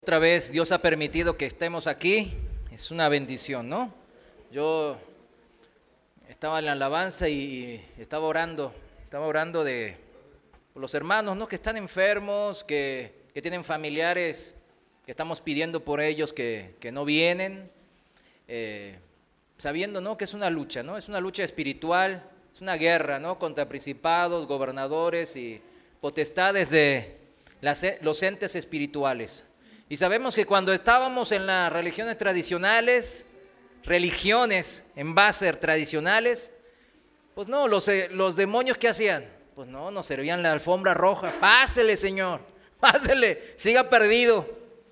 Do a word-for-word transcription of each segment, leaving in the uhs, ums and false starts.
Otra vez Dios ha permitido que estemos aquí, es una bendición, ¿no? Yo estaba en la alabanza y estaba orando, estaba orando de por los hermanos, ¿no? Que están enfermos, que, que tienen familiares, que estamos pidiendo por ellos que, que no vienen, eh, sabiendo, ¿no? Que es una lucha, ¿no? Es una lucha espiritual, es una guerra, ¿no? Contra principados, gobernadores y potestades de las, los entes espirituales. Y sabemos que cuando estábamos en las religiones tradicionales, religiones en base tradicionales, pues no, los, los demonios ¿qué hacían? Pues no, nos servían la alfombra roja. Pásele, Señor, pásele, siga perdido.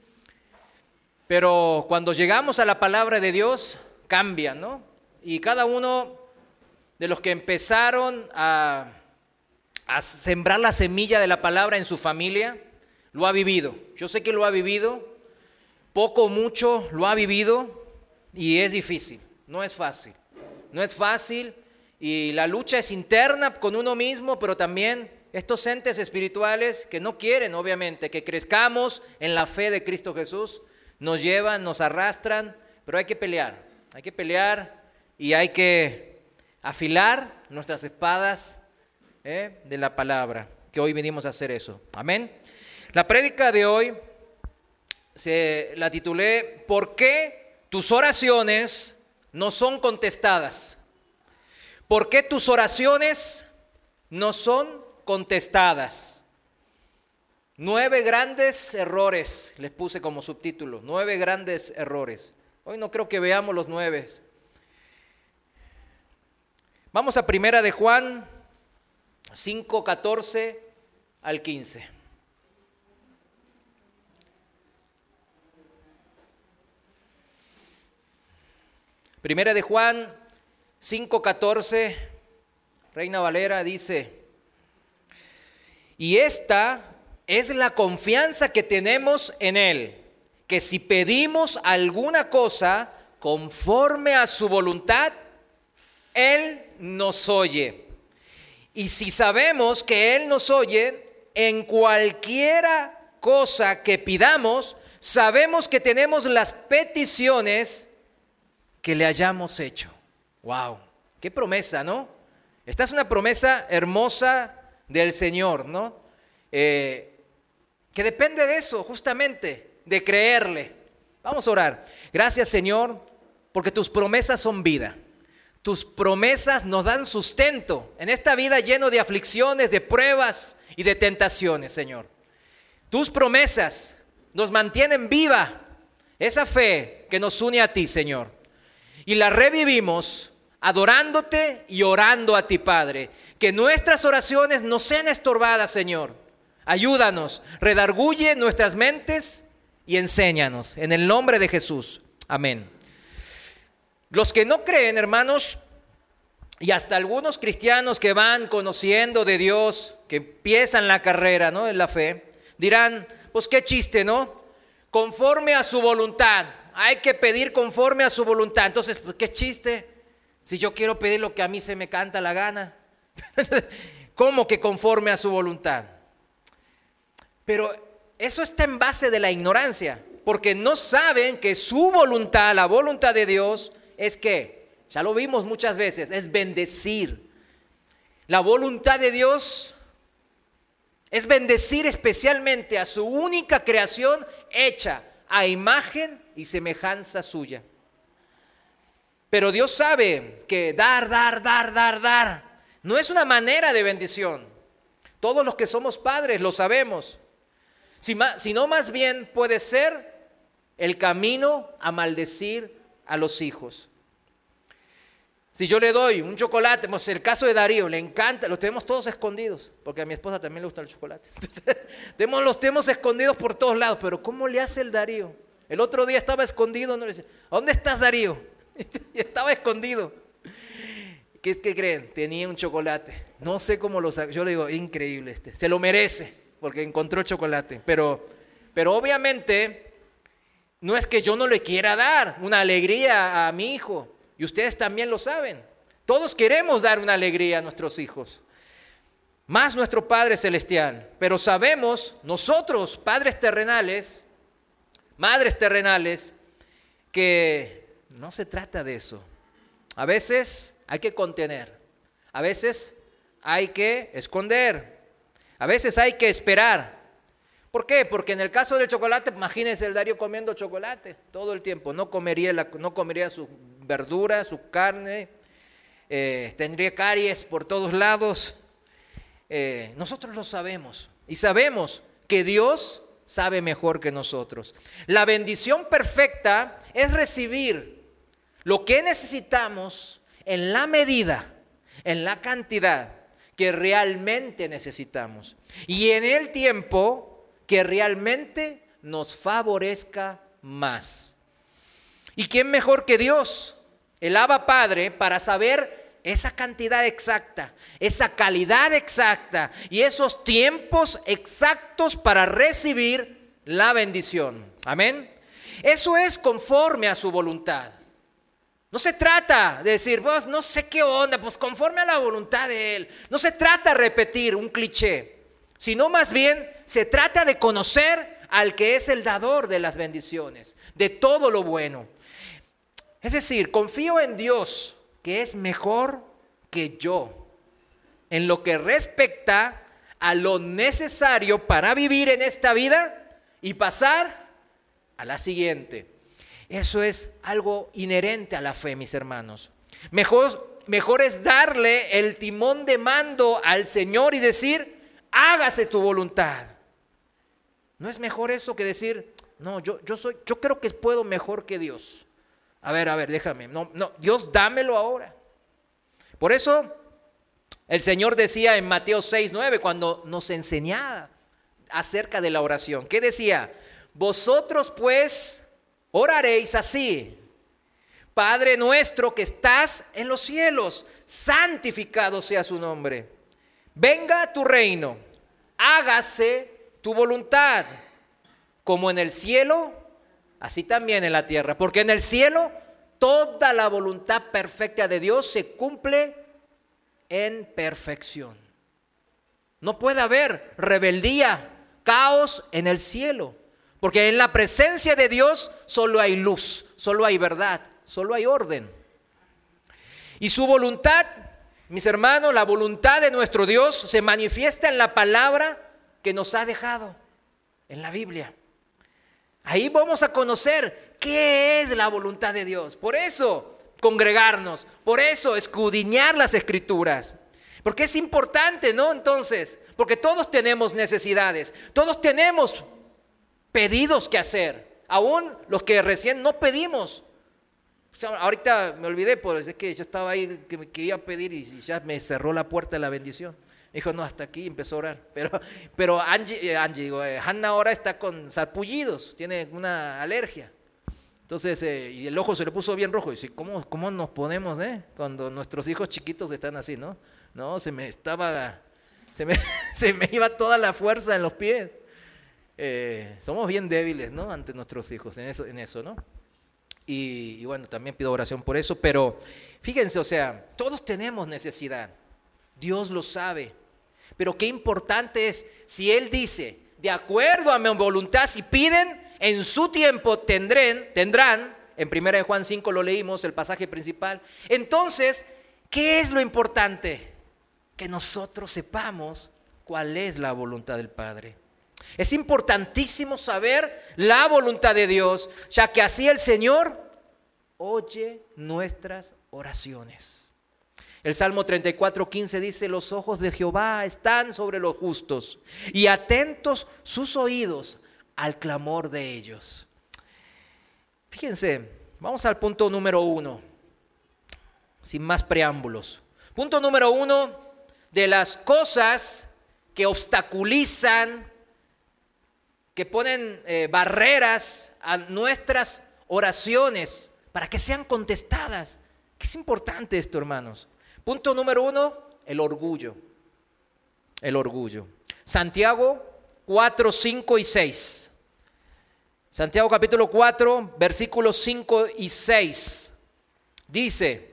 Pero cuando llegamos a la palabra de Dios, cambia, ¿no? Y cada uno de los que empezaron a, a sembrar la semilla de la palabra en su familia, lo ha vivido. Yo sé que lo ha vivido, poco o mucho lo ha vivido y es difícil, no es fácil. No es fácil y la lucha es interna con uno mismo, pero también estos entes espirituales que no quieren, obviamente, que crezcamos en la fe de Cristo Jesús, nos llevan, nos arrastran, pero hay que pelear, hay que pelear y hay que afilar nuestras espadas ¿eh? de la palabra, que hoy venimos a hacer eso. Amén. La prédica de hoy se la titulé ¿Por qué tus oraciones no son contestadas? ¿Por qué tus oraciones no son contestadas? Nueve grandes errores, les puse como subtítulo, nueve grandes errores. Hoy no creo que veamos los nueve. Vamos a Primera de Juan cinco, catorce al quince. Primera de Juan cinco, catorce, Reina Valera dice: y esta es la confianza que tenemos en Él, que si pedimos alguna cosa conforme a su voluntad, Él nos oye. Y si sabemos que Él nos oye, en cualquiera cosa que pidamos, sabemos que tenemos las peticiones que le hayamos hecho. Wow, qué promesa, ¿no? Esta es una promesa hermosa del Señor, ¿no? Eh, que depende de eso, justamente, de creerle. Vamos a orar. Gracias, Señor, porque tus promesas son vida. Tus promesas nos dan sustento en esta vida lleno de aflicciones, de pruebas y de tentaciones, Señor. Tus promesas nos mantienen viva esa fe que nos une a ti, Señor. Y la revivimos adorándote y orando a ti, Padre. Que nuestras oraciones no sean estorbadas, Señor. Ayúdanos, redarguye nuestras mentes y enséñanos. En el nombre de Jesús. Amén. Los que no creen, hermanos, y hasta algunos cristianos que van conociendo de Dios, que empiezan la carrera, ¿no? En la fe, dirán, pues qué chiste, ¿no? Conforme a su voluntad. Hay que pedir conforme a su voluntad. Entonces, pues, ¿qué chiste? Si yo quiero pedir lo que a mí se me canta la gana. ¿Cómo que conforme a su voluntad? Pero eso está en base de la ignorancia, porque no saben que su voluntad, la voluntad de Dios, es que, ya lo vimos muchas veces, es bendecir. La voluntad de Dios es bendecir especialmente a su única creación hecha a imagen y semejanza suya. Pero Dios sabe que dar, dar, dar, dar, dar no es una manera de bendición. Todos los que somos padres lo sabemos. Sino más bien puede ser el camino a maldecir a los hijos. Si yo le doy un chocolate, pues el caso de Darío, le encanta, los tenemos todos escondidos, porque a mi esposa también le gusta el chocolate. tenemos, los tenemos escondidos por todos lados, pero ¿cómo le hace el Darío? El otro día estaba escondido, no le dice, ¿a dónde estás, Darío? Y estaba escondido. ¿Qué, ¿Qué creen? Tenía un chocolate. No sé cómo lo sacó. Yo le digo, increíble este. Se lo merece porque encontró el chocolate. Pero, pero obviamente no es que yo no le quiera dar una alegría a mi hijo. Y ustedes también lo saben. Todos queremos dar una alegría a nuestros hijos. Más nuestro Padre Celestial. Pero sabemos, nosotros, padres terrenales, madres terrenales, que no se trata de eso. A veces hay que contener, a veces hay que esconder, a veces hay que esperar. ¿Por qué? Porque en el caso del chocolate, imagínense el Darío comiendo chocolate todo el tiempo, no comería, la, no comería su verdura, su carne, eh, tendría caries por todos lados. Eh, nosotros lo sabemos y sabemos que Dios sabe mejor que nosotros. La bendición perfecta es recibir lo que necesitamos en la medida, en la cantidad que realmente necesitamos y en el tiempo que realmente nos favorezca más. ¿Y quién mejor que Dios, el Abba Padre, para saber esa cantidad exacta, esa calidad exacta y esos tiempos exactos para recibir la bendición? Amén. Eso es conforme a su voluntad. No se trata de decir, vos no sé qué onda, pues conforme a la voluntad de Él. No se trata de repetir un cliché, sino más bien se trata de conocer al que es el dador de las bendiciones, de todo lo bueno. Es decir, confío en Dios, que es mejor que yo, en lo que respecta a lo necesario para vivir en esta vida y pasar a la siguiente. Eso es algo inherente a la fe, mis hermanos. Mejor, mejor es darle el timón de mando al Señor y decir, hágase tu voluntad. ¿No es mejor eso que decir, no, yo, yo, soy, yo creo que puedo mejor que Dios? A ver, a ver, déjame. No, no, Dios, dámelo ahora. Por eso el Señor decía en Mateo seis, nueve, cuando nos enseñaba acerca de la oración, ¿qué decía? Vosotros pues oraréis así: Padre nuestro que estás en los cielos, santificado sea su nombre. Venga tu reino, hágase tu voluntad, como en el cielo, así también en la tierra. Porque en el cielo toda la voluntad perfecta de Dios se cumple en perfección. No puede haber rebeldía, caos en el cielo. Porque en la presencia de Dios solo hay luz, solo hay verdad, solo hay orden. Y su voluntad, mis hermanos, la voluntad de nuestro Dios se manifiesta en la palabra que nos ha dejado en la Biblia. Ahí vamos a conocer qué es la voluntad de Dios. Por eso congregarnos, por eso escudriñar las Escrituras. Porque es importante, ¿no? Entonces, porque todos tenemos necesidades, todos tenemos pedidos que hacer, aún los que recién no pedimos. O sea, ahorita me olvidé, pues es que yo estaba ahí que me quería pedir y ya me cerró la puerta de la bendición. Dijo, no, hasta aquí, empezó a orar. Pero, pero Angie, Angie digo, eh, Hannah ahora está con sarpullidos, tiene una alergia. Entonces, eh, y el ojo se le puso bien rojo. Y dice, ¿cómo, cómo nos ponemos, eh? Cuando nuestros hijos chiquitos están así, ¿no? No, se me estaba, se me, se me iba toda la fuerza en los pies. Eh, somos bien débiles, ¿no? Ante nuestros hijos, en eso, en eso, ¿no? Y, y bueno, también pido oración por eso. Pero fíjense, o sea, todos tenemos necesidad. Dios lo sabe. Pero qué importante es, si Él dice, de acuerdo a mi voluntad, si piden, en su tiempo tendrán, tendrán, en primera de Juan cinco lo leímos, el pasaje principal. Entonces, ¿qué es lo importante? Que nosotros sepamos cuál es la voluntad del Padre. Es importantísimo saber la voluntad de Dios, ya que así el Señor oye nuestras oraciones. El Salmo treinta y cuatro, quince dice, los ojos de Jehová están sobre los justos y atentos sus oídos al clamor de ellos. Fíjense, vamos al punto número uno, sin más preámbulos. Punto número uno, de las cosas que obstaculizan, que ponen eh, barreras a nuestras oraciones para que sean contestadas. Que es importante esto, hermanos. Punto número uno, el orgullo. El orgullo. Santiago cuatro, cinco y seis. Santiago capítulo cuatro, versículos cinco y seis. Dice,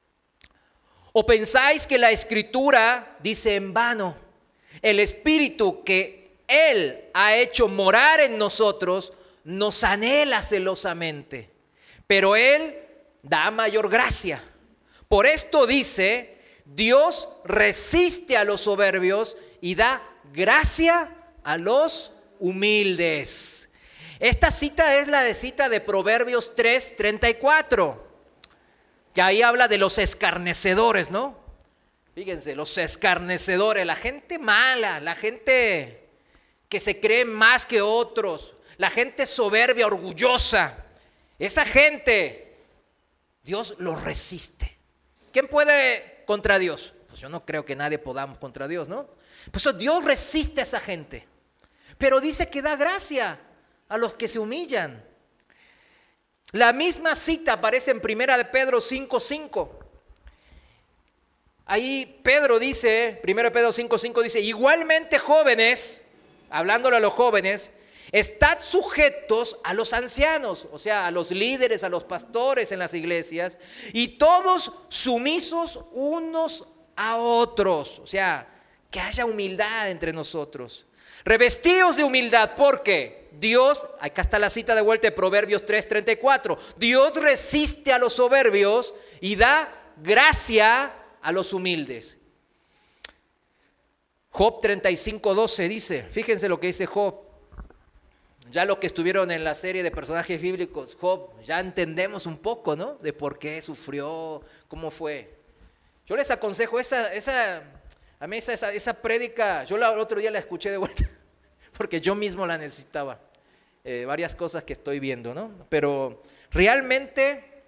¿o pensáis que la Escritura dice en vano, el Espíritu que Él ha hecho morar en nosotros nos anhela celosamente, pero Él da mayor gracia. Por esto dice, Dios resiste a los soberbios y da gracia a los humildes. Esta cita es la de cita de Proverbios tres, treinta y cuatro, que ahí habla de los escarnecedores, ¿no? Fíjense, los escarnecedores, la gente mala, la gente que se cree más que otros, la gente soberbia, orgullosa. Esa gente, Dios los resiste. ¿Quién puede contra Dios? Pues yo no creo que nadie podamos contra Dios, ¿no? Pues Dios resiste a esa gente, pero dice que da gracia a los que se humillan. La misma cita aparece en primera de Pedro cinco, cinco. Ahí Pedro dice, primera de Pedro cinco, cinco dice, igualmente jóvenes, hablándole a los jóvenes, estad sujetos a los ancianos, o sea, a los líderes, a los pastores en las iglesias, y todos sumisos unos a otros, o sea, que haya humildad entre nosotros. Revestidos de humildad, porque Dios, acá está la cita de vuelta de Proverbios tres, treinta y cuatro, Dios resiste a los soberbios y da gracia a los humildes. Job treinta y cinco, doce dice, fíjense lo que dice Job. Ya los que estuvieron en la serie de personajes bíblicos, Job, ya entendemos un poco, ¿no? De por qué sufrió, cómo fue. Yo les aconsejo esa, esa a mí esa, esa, esa prédica, yo la, el otro día la escuché de vuelta, porque yo mismo la necesitaba. Eh, varias cosas que estoy viendo, ¿no? Pero realmente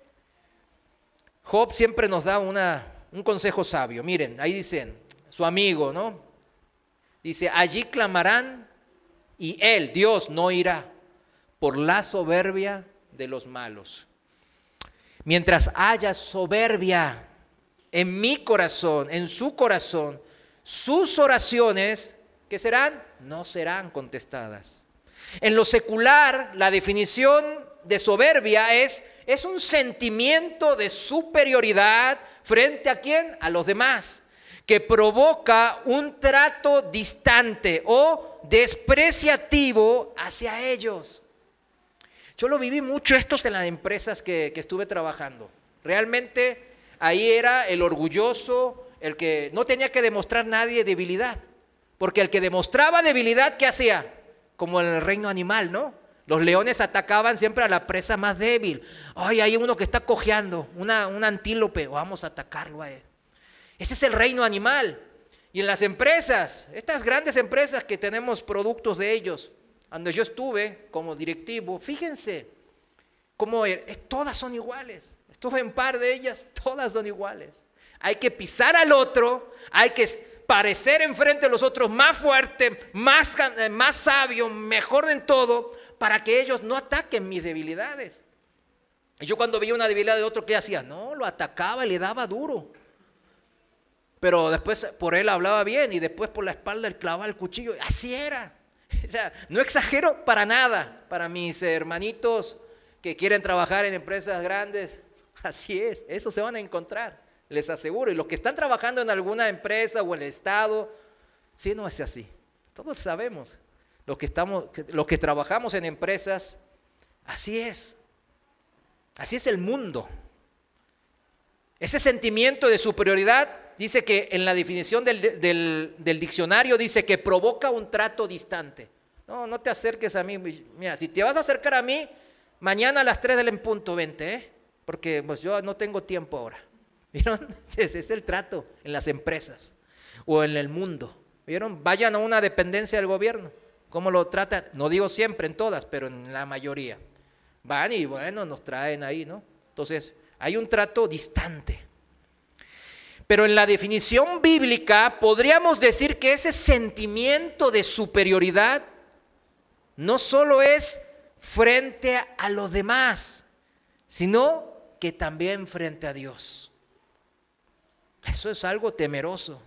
Job siempre nos da una, un consejo sabio. Miren, ahí dicen, su amigo, ¿no? Dice, allí clamarán y él, Dios, no irá por la soberbia de los malos. Mientras haya soberbia en mi corazón, en su corazón, sus oraciones, ¿qué serán? No serán contestadas. En lo secular, la definición de soberbia es, es un sentimiento de superioridad frente a ¿quién? A los demás, que provoca un trato distante o despreciativo hacia ellos. Yo lo viví mucho esto en las empresas que, que estuve trabajando. Realmente ahí era el orgulloso, el que no tenía que demostrar nadie debilidad. Porque el que demostraba debilidad, ¿qué hacía? Como en el reino animal, ¿no? Los leones atacaban siempre a la presa más débil. Ay, hay uno que está cojeando, una, un antílope, vamos a atacarlo a él. Ese es el reino animal. Y en las empresas, estas grandes empresas que tenemos productos de ellos, donde yo estuve como directivo, fíjense cómo es, todas son iguales. Estuve en par de ellas, todas son iguales. Hay que pisar al otro, hay que parecer enfrente de los otros más fuerte, más, más sabio, mejor en todo, para que ellos no ataquen mis debilidades. Y yo cuando veía una debilidad de otro, ¿qué hacía? No, lo atacaba y le daba duro. Pero después por él hablaba bien y después por la espalda él clavaba el cuchillo. Así era. O sea, no exagero para nada. Para mis hermanitos que quieren trabajar en empresas grandes, así es. Eso se van a encontrar, les aseguro. Y los que están trabajando en alguna empresa o en el Estado, sí, no es así. Todos sabemos. Los que, estamos, los que trabajamos en empresas, así es. Así es el mundo. Ese sentimiento de superioridad, dice que en la definición del, del, del diccionario, dice que provoca un trato distante. No, no te acerques a mí. Mira, si te vas a acercar a mí, mañana a las tres del en punto vente, ¿eh? Porque pues yo no tengo tiempo ahora. ¿Vieron? Ese es el trato en las empresas o en el mundo. ¿Vieron? Vayan a una dependencia del gobierno. ¿Cómo lo tratan? No digo siempre en todas, pero en la mayoría. Van y bueno, nos traen ahí, ¿no? Entonces, hay un trato distante. Pero en la definición bíblica podríamos decir que ese sentimiento de superioridad no solo es frente a los demás, sino que también frente a Dios. Eso es algo temeroso.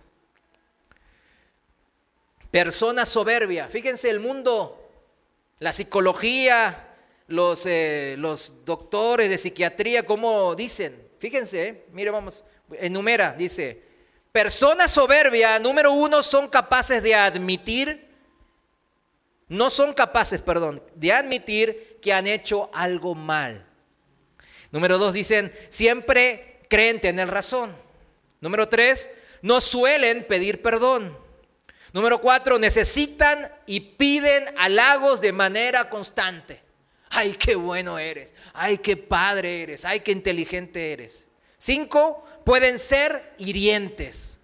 Persona soberbia. Fíjense el mundo, la psicología, los, eh, los doctores de psiquiatría, ¿cómo dicen? Fíjense, eh, mire, vamos, enumera, dice, personas soberbias, número uno, son capaces de admitir No son capaces, perdón, de admitir que han hecho algo mal. Número dos, dicen, siempre creen tener razón. Número tres, no suelen pedir perdón. Número cuatro, necesitan y piden halagos de manera constante. Ay, qué bueno eres. Ay, qué padre eres. Ay, qué inteligente eres. Cinco, pueden ser hirientes.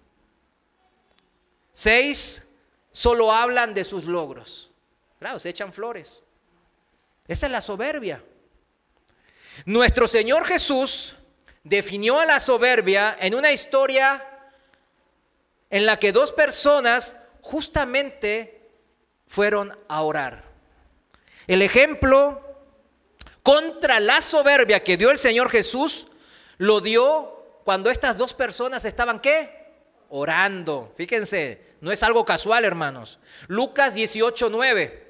Seis, solo hablan de sus logros. Claro, se echan flores. Esa es la soberbia. Nuestro Señor Jesús definió a la soberbia en una historia en la que dos personas justamente fueron a orar. El ejemplo contra la soberbia que dio el Señor Jesús lo dio cuando estas dos personas estaban ¿qué? Orando. Fíjense, no es algo casual, hermanos. Lucas dieciocho nueve.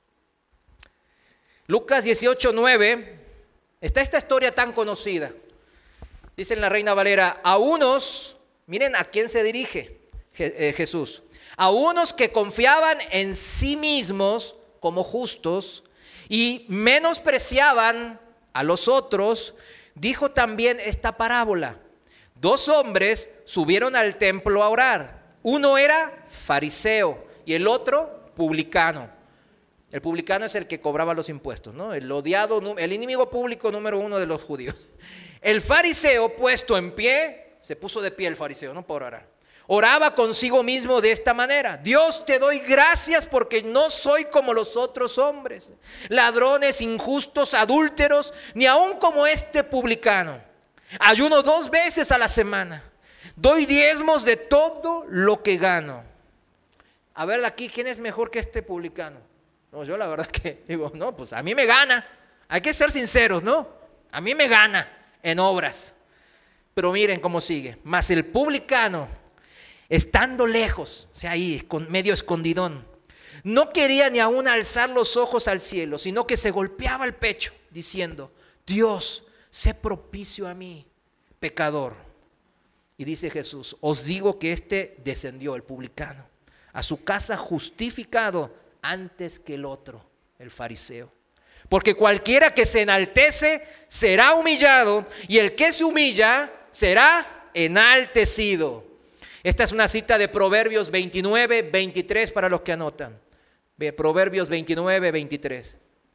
Lucas dieciocho nueve. Está esta historia tan conocida. Dice en la Reina Valera, a unos, miren a quién se dirige Jesús, a unos que confiaban en sí mismos como justos y menospreciaban a los otros, dijo también esta parábola. Dos hombres subieron al templo a orar. Uno era fariseo y el otro publicano. El publicano es el que cobraba los impuestos, ¿no? El odiado, el enemigo público número uno de los judíos. El fariseo, puesto en pie, se puso de pie el fariseo, ¿no? Por orar. Oraba consigo mismo de esta manera: Dios, te doy gracias porque no soy como los otros hombres, ladrones, injustos, adúlteros, ni aun como este publicano. Ayuno dos veces a la semana. Doy diezmos de todo lo que gano. A ver, de aquí, ¿quién es mejor que este publicano? No, yo la verdad que digo, no, pues a mí me gana. Hay que ser sinceros, ¿no? A mí me gana en obras. Pero miren cómo sigue. Mas el publicano, estando lejos, o sea, ahí, medio escondidón, no quería ni aún alzar los ojos al cielo, sino que se golpeaba el pecho, diciendo: Dios, sé propicio a mí, pecador. Y dice Jesús: os digo que este descendió, el publicano, a su casa justificado antes que el otro, el fariseo. Porque cualquiera que se enaltece será humillado, y el que se humilla será enaltecido. Esta es una cita de Proverbios veintinueve, veintitrés para los que anotan. Proverbios veintinueve, veintitrés.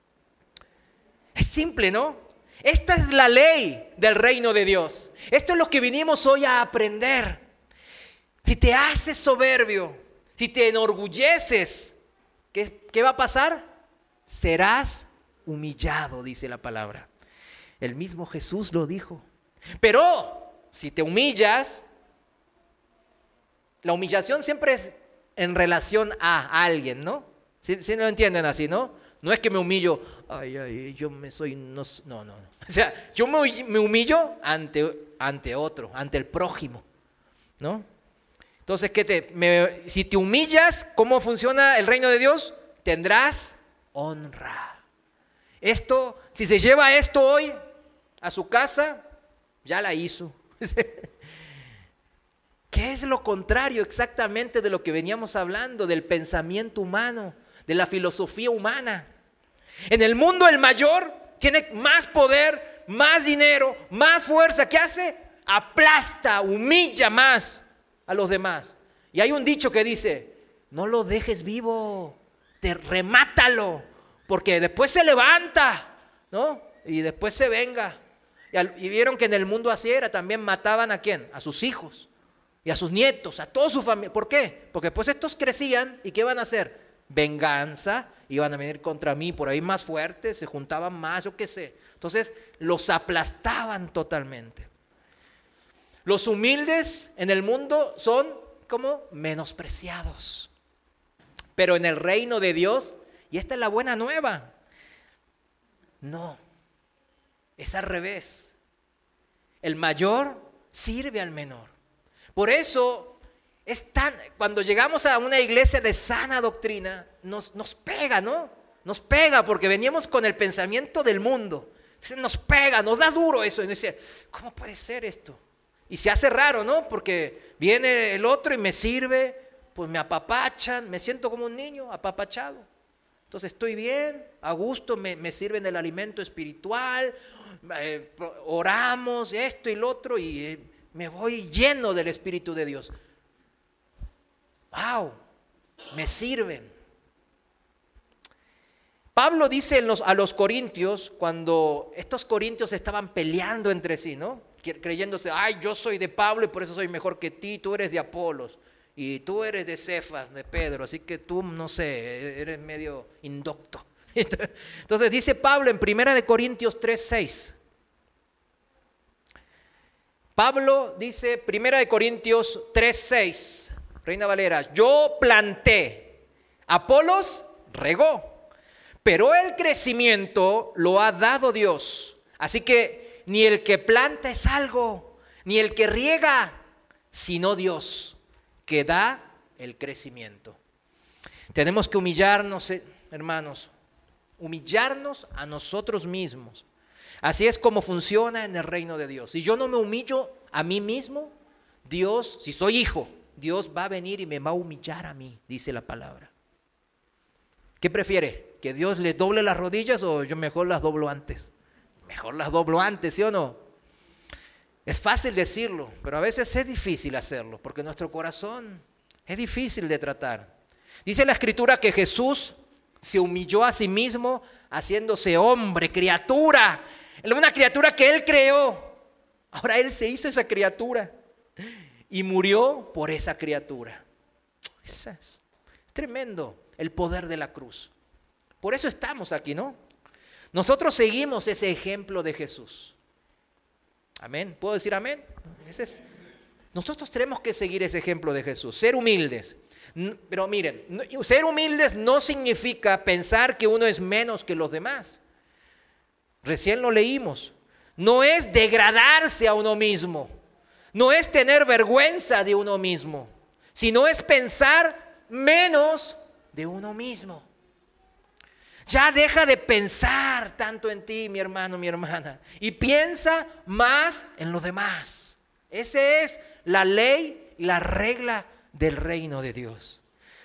Es simple, ¿no? Esta es la ley del reino de Dios. Esto es lo que vinimos hoy a aprender. Si te haces soberbio, si te enorgulleces, ¿qué, qué va a pasar? Serás humillado, dice la palabra. El mismo Jesús lo dijo. Pero si te humillas, la humillación siempre es en relación a alguien, ¿no? ¿Sí, sí lo entienden así, no? No es que me humillo, ay, ay, yo me soy, no, no, no. O sea, yo me, me humillo ante, ante otro, ante el prójimo, ¿no? Entonces, ¿qué te, me, si te humillas, ¿cómo funciona el reino de Dios? Tendrás honra. Esto, si se lleva esto hoy a su casa, ya la hizo. ¿Qué es lo contrario exactamente de lo que veníamos hablando, del pensamiento humano, de la filosofía humana? En el mundo el mayor tiene más poder, más dinero, más fuerza. ¿Qué hace? Aplasta, humilla más a los demás. Y hay un dicho que dice: no lo dejes vivo, te remátalo, porque después se levanta, ¿no? Y después se venga. Y, al, y vieron que en el mundo así era, también mataban ¿a quién? A sus hijos y a sus nietos, a toda su familia. ¿Por qué? Porque pues estos crecían y ¿qué van a hacer? Venganza, iban a venir contra mí, por ahí más fuertes, se juntaban más, yo qué sé. Entonces los aplastaban totalmente. Los humildes en el mundo son como menospreciados. Pero en el reino de Dios, y esta es la buena nueva, no, es al revés. El mayor sirve al menor. Por eso es tan, cuando llegamos a una iglesia de sana doctrina, nos, nos pega, ¿no? Nos pega porque veníamos con el pensamiento del mundo. Nos pega, nos da duro eso. Y nos dice, ¿cómo puede ser esto? Y se hace raro, ¿no? Porque viene el otro y me sirve, pues me apapachan, me siento como un niño apapachado. Entonces estoy bien, a gusto, me, me sirven el alimento espiritual, eh, oramos, esto y lo otro, y eh, me voy lleno del Espíritu de Dios. ¡Wow! Me sirven. Pablo dice en los, a los corintios, cuando estos corintios estaban peleando entre sí, ¿no? Creyéndose, ay, yo soy de Pablo y por eso soy mejor que ti, tú eres de Apolos. Y tú eres de Cefas, de Pedro, así que tú, no sé, eres medio indocto. Entonces dice Pablo en primera de Corintios tres seis. Pablo dice, primera de Corintios tres seis, Reina Valera, yo planté, Apolos regó, pero el crecimiento lo ha dado Dios. Así que ni el que planta es algo, ni el que riega, sino Dios, que da el crecimiento. Tenemos que humillarnos, hermanos, humillarnos a nosotros mismos. Así es como funciona en el reino de Dios. Si yo no me humillo a mí mismo, Dios, si soy hijo, Dios va a venir y me va a humillar a mí, dice la palabra. ¿Qué prefiere? ¿Que Dios le doble las rodillas o yo mejor las doblo antes? Mejor las doblo antes, ¿sí o no? Es fácil decirlo, pero a veces es difícil hacerlo, porque nuestro corazón es difícil de tratar. Dice la Escritura que Jesús se humilló a sí mismo haciéndose hombre, criatura, una criatura que Él creó. Ahora Él se hizo esa criatura y murió por esa criatura. Es, es tremendo el poder de la cruz. Por eso estamos aquí, ¿no? Nosotros seguimos ese ejemplo de Jesús. Amén. ¿Puedo decir amén? Ese es. Nosotros tenemos que seguir ese ejemplo de Jesús, ser humildes. Pero miren, ser humildes no significa pensar que uno es menos que los demás. Recién lo leímos. No es degradarse a uno mismo, no es tener vergüenza de uno mismo, sino es pensar menos de uno mismo. Ya deja de pensar tanto en ti, mi hermano, mi hermana, y piensa más en los demás. Esa es la ley y la regla del reino de Dios.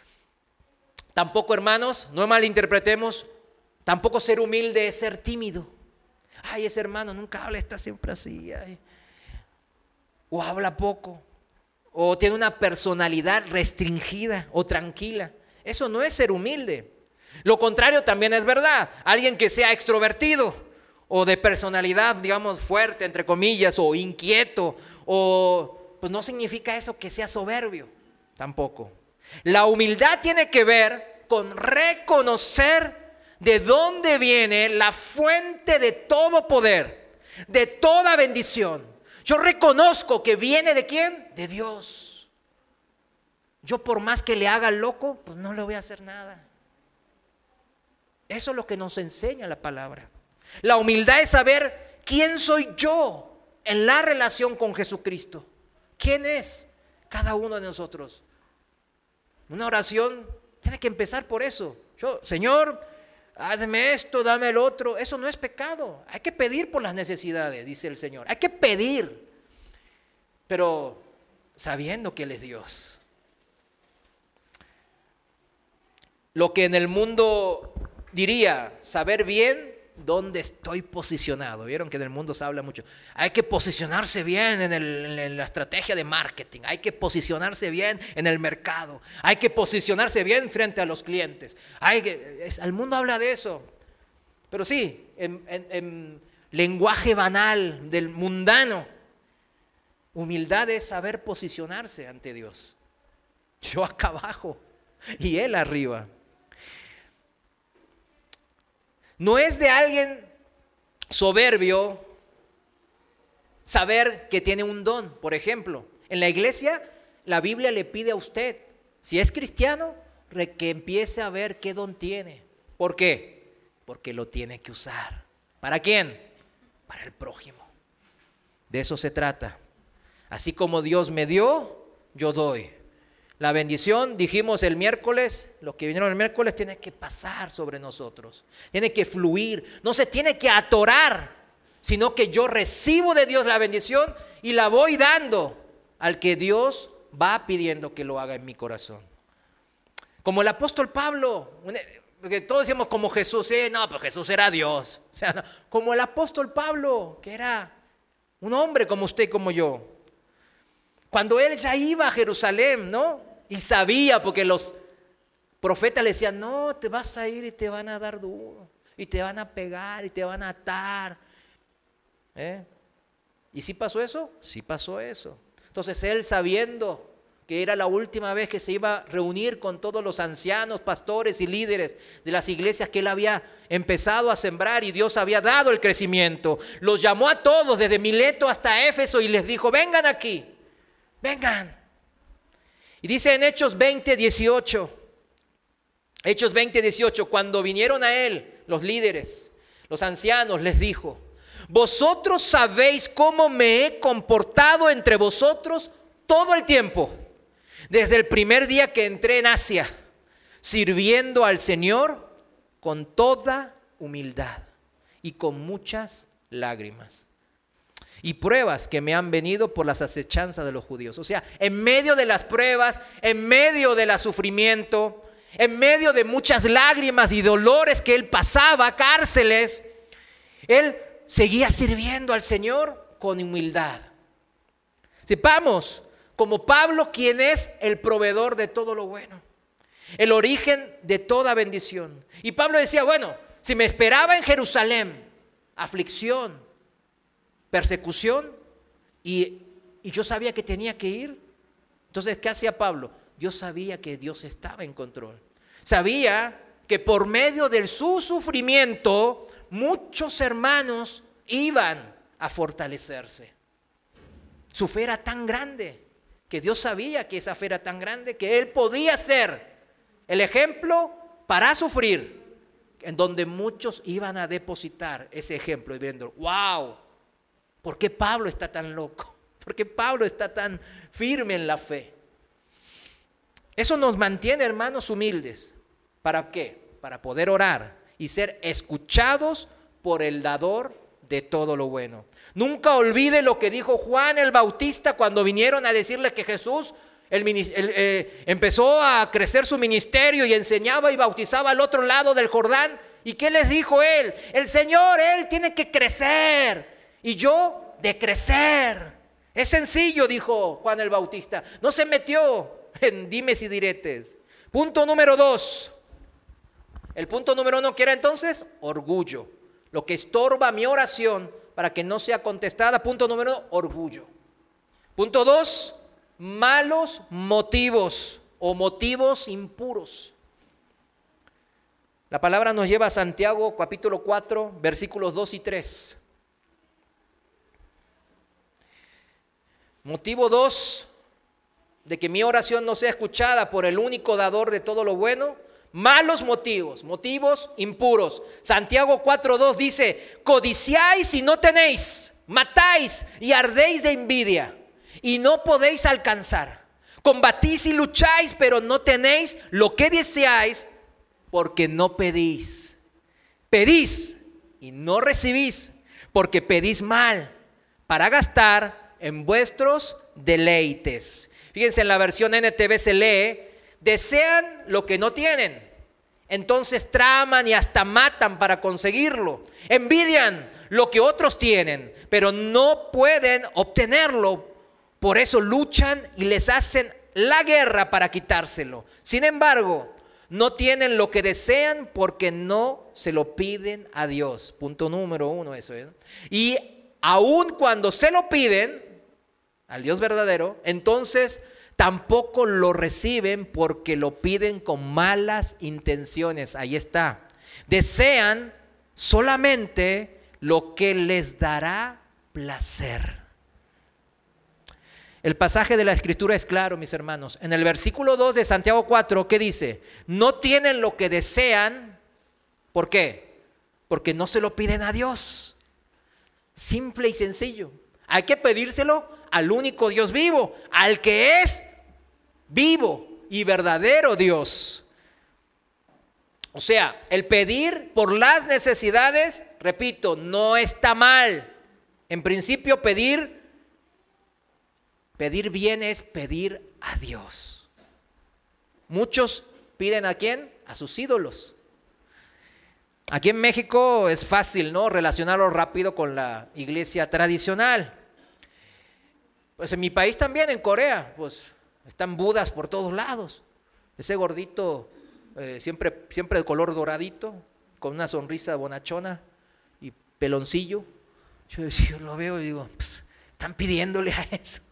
Tampoco, hermanos, no malinterpretemos, tampoco ser humilde es ser tímido. Ay, ese hermano nunca habla, está siempre así. Ay. O habla poco, o tiene una personalidad restringida o tranquila. Eso no es ser humilde. Lo contrario también es verdad. Alguien que sea extrovertido o de personalidad, digamos, fuerte, entre comillas, o inquieto, o pues no significa eso que sea soberbio, tampoco. La humildad tiene que ver con reconocer de dónde viene la fuente de todo poder, de toda bendición. Yo reconozco que viene ¿de quién? De Dios. Yo por más que le haga al loco, pues no le voy a hacer nada. Eso es lo que nos enseña la palabra. La humildad es saber quién soy yo en la relación con Jesucristo. ¿Quién es cada uno de nosotros? Una oración tiene que empezar por eso. Yo, Señor, hazme esto, dame el otro. Eso no es pecado. Hay que pedir por las necesidades, dice el Señor. Hay que pedir, pero sabiendo que Él es Dios. Lo que en el mundo diría saber bien dónde estoy posicionado. Vieron que en el mundo se habla mucho. Hay que posicionarse bien en, el, en la estrategia de marketing. Hay que posicionarse bien en el mercado. Hay que posicionarse bien frente a los clientes. Hay que, es, el mundo habla de eso. Pero sí, en, en, en lenguaje banal del mundano, humildad es saber posicionarse ante Dios. Yo acá abajo y Él arriba. No es de alguien soberbio saber que tiene un don. Por ejemplo, en la iglesia la Biblia le pide a usted, si es cristiano, que empiece a ver qué don tiene. ¿Por qué? Porque lo tiene que usar. ¿Para quién? Para el prójimo. De eso se trata. Así como Dios me dio, yo doy. La bendición, dijimos el miércoles, los que vinieron el miércoles, tiene que pasar sobre nosotros. Tiene que fluir, no se tiene que atorar, sino que yo recibo de Dios la bendición y la voy dando al que Dios va pidiendo que lo haga en mi corazón. Como el apóstol Pablo, porque todos decíamos como Jesús, eh, no, pues Jesús era Dios. O sea, no, como el apóstol Pablo, que era un hombre como usted y como yo. Cuando él ya iba a Jerusalén, ¿no? Y sabía, porque los profetas le decían, no, te vas a ir y te van a dar duro, y te van a pegar, y te van a atar. ¿Eh? ¿Y sí pasó eso? Sí pasó eso. Entonces él, sabiendo que era la última vez que se iba a reunir con todos los ancianos, pastores y líderes de las iglesias que él había empezado a sembrar y Dios había dado el crecimiento, los llamó a todos desde Mileto hasta Éfeso y les dijo, vengan aquí, vengan. Y dice en Hechos veinte, dieciocho, Hechos veinte, dieciocho, cuando vinieron a él los líderes, los ancianos, les dijo, vosotros sabéis cómo me he comportado entre vosotros todo el tiempo, desde el primer día que entré en Asia, sirviendo al Señor con toda humildad y con muchas lágrimas y pruebas que me han venido por las acechanzas de los judíos. O sea, en medio de las pruebas, en medio del sufrimiento, en medio de muchas lágrimas y dolores que él pasaba, cárceles, él seguía sirviendo al Señor con humildad. Sepamos, como Pablo, quien es el proveedor de todo lo bueno, el origen de toda bendición. Y Pablo decía, bueno, si me esperaba en Jerusalén aflicción, persecución, y, y yo sabía que tenía que ir, entonces, ¿qué hacía Pablo? Dios sabía que Dios estaba en control. Sabía que por medio de su sufrimiento, muchos hermanos iban a fortalecerse. Su fe era tan grande que Dios sabía que esa fe era tan grande que Él podía ser el ejemplo para sufrir, en donde muchos iban a depositar ese ejemplo y viendo, wow, ¿por qué Pablo está tan loco? ¿Por qué Pablo está tan firme en la fe? Eso nos mantiene, hermanos, humildes. ¿Para qué? Para poder orar y ser escuchados por el dador de todo lo bueno. Nunca olvide lo que dijo Juan el Bautista cuando vinieron a decirle que Jesús el, el, eh, empezó a crecer su ministerio y enseñaba y bautizaba al otro lado del Jordán. ¿Y qué les dijo él? El Señor, Él tiene que crecer y yo decrecer. Es sencillo, dijo Juan el Bautista. No se metió en dimes y diretes. Punto número dos. El punto número uno, ¿qué era entonces? Orgullo. Lo que estorba mi oración para que no sea contestada. Punto número uno, orgullo. Punto dos, malos motivos o motivos impuros. La palabra nos lleva a Santiago capítulo cuatro, versículos dos y tres. Motivo dos de que mi oración no sea escuchada por el único dador de todo lo bueno. Malos motivos, motivos impuros. Santiago cuatro dos dice, codiciáis y no tenéis, matáis y ardéis de envidia y no podéis alcanzar. Combatís y lucháis, pero no tenéis lo que deseáis porque no pedís. Pedís y no recibís porque pedís mal para gastar en vuestros deleites. Fíjense, en la versión N T V se lee, desean lo que no tienen, entonces traman y hasta matan para conseguirlo. Envidian lo que otros tienen, pero no pueden obtenerlo. Por eso luchan y les hacen la guerra para quitárselo. Sin embargo, no tienen lo que desean porque no se lo piden a Dios. Punto número uno, eso es. Y aun cuando se lo piden al Dios verdadero, entonces tampoco lo reciben porque lo piden con malas intenciones. Ahí está. Desean solamente lo que les dará placer. El pasaje de la Escritura es claro, mis hermanos. En el versículo dos de Santiago cuatro, ¿qué dice? No tienen lo que desean. ¿Por qué? Porque no se lo piden a Dios. Simple y sencillo. Hay que pedírselo al único Dios vivo, al que es vivo y verdadero Dios. O sea, el pedir por las necesidades, repito, no está mal. En principio, pedir, pedir bien es pedir a Dios. Muchos piden ¿a quién? A sus ídolos. Aquí en México es fácil, ¿no?, relacionarlo rápido con la iglesia tradicional. Pues en mi país también, en Corea, pues están budas por todos lados. Ese gordito eh, siempre, siempre de color doradito, con una sonrisa bonachona y peloncillo. Yo, yo lo veo y digo, pues, están pidiéndole a eso.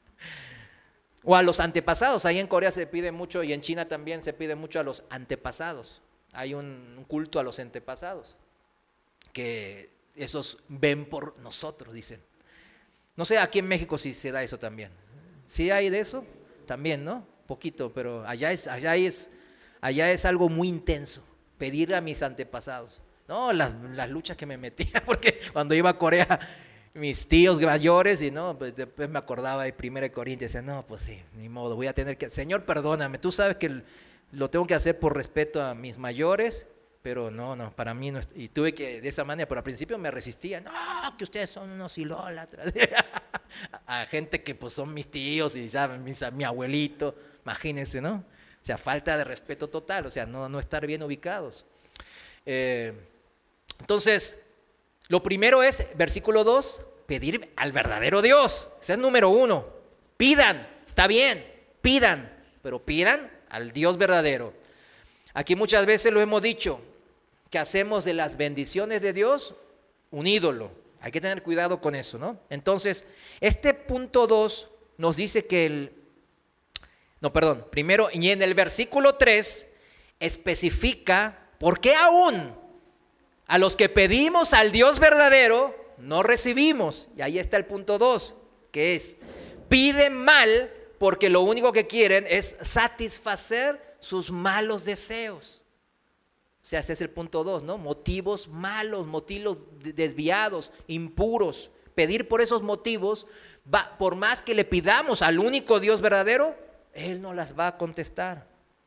O a los antepasados. Ahí en Corea se pide mucho, y en China también se pide mucho a los antepasados. Hay un culto a los antepasados, que esos ven por nosotros, dicen. No sé, aquí en México sí se da eso también. ¿Sí hay de eso? También, ¿no? Poquito, pero allá es, allá es, allá es algo muy intenso, pedir a mis antepasados. No, las, las luchas que me metía, porque cuando iba a Corea, mis tíos mayores, y no, pues después me acordaba de primera de Corintios, decía, no, pues sí, ni modo, voy a tener que, Señor, perdóname, tú sabes que el, lo tengo que hacer por respeto a mis mayores, pero no, no, para mí no es, y tuve que de esa manera, pero al principio me resistía, no, que ustedes son unos idólatras, a gente que pues son mis tíos y ya mis, mi abuelito, imagínense, ¿no? O sea, falta de respeto total, o sea, no, no estar bien ubicados. Eh, entonces, lo primero es, versículo dos, pedir al verdadero Dios, ese es número uno, pidan, está bien, pidan, pero pidan al Dios verdadero. Aquí muchas veces lo hemos dicho, que hacemos de las bendiciones de Dios un ídolo. Hay que tener cuidado con eso, ¿no? Entonces, este punto dos nos dice que el, no, perdón, primero, y en el versículo tres especifica por qué aún a los que pedimos al Dios verdadero no recibimos. Y ahí está el punto dos, que es, piden mal porque lo único que quieren es satisfacer sus malos deseos. O sea, ese es el punto dos, ¿no? Motivos malos, motivos desviados, impuros. Pedir por esos motivos, va, por más que le pidamos al único Dios verdadero, Él no las va a contestar.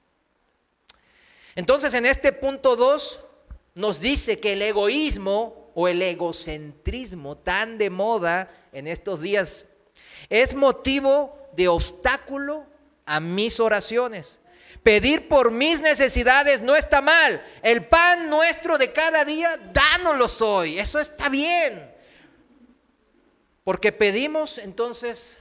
Entonces, en este punto dos nos dice que el egoísmo o el egocentrismo tan de moda en estos días es motivo de obstáculo a mis oraciones. Pedir por mis necesidades no está mal. El pan nuestro de cada día, dánoslo hoy. Eso está bien. Porque pedimos entonces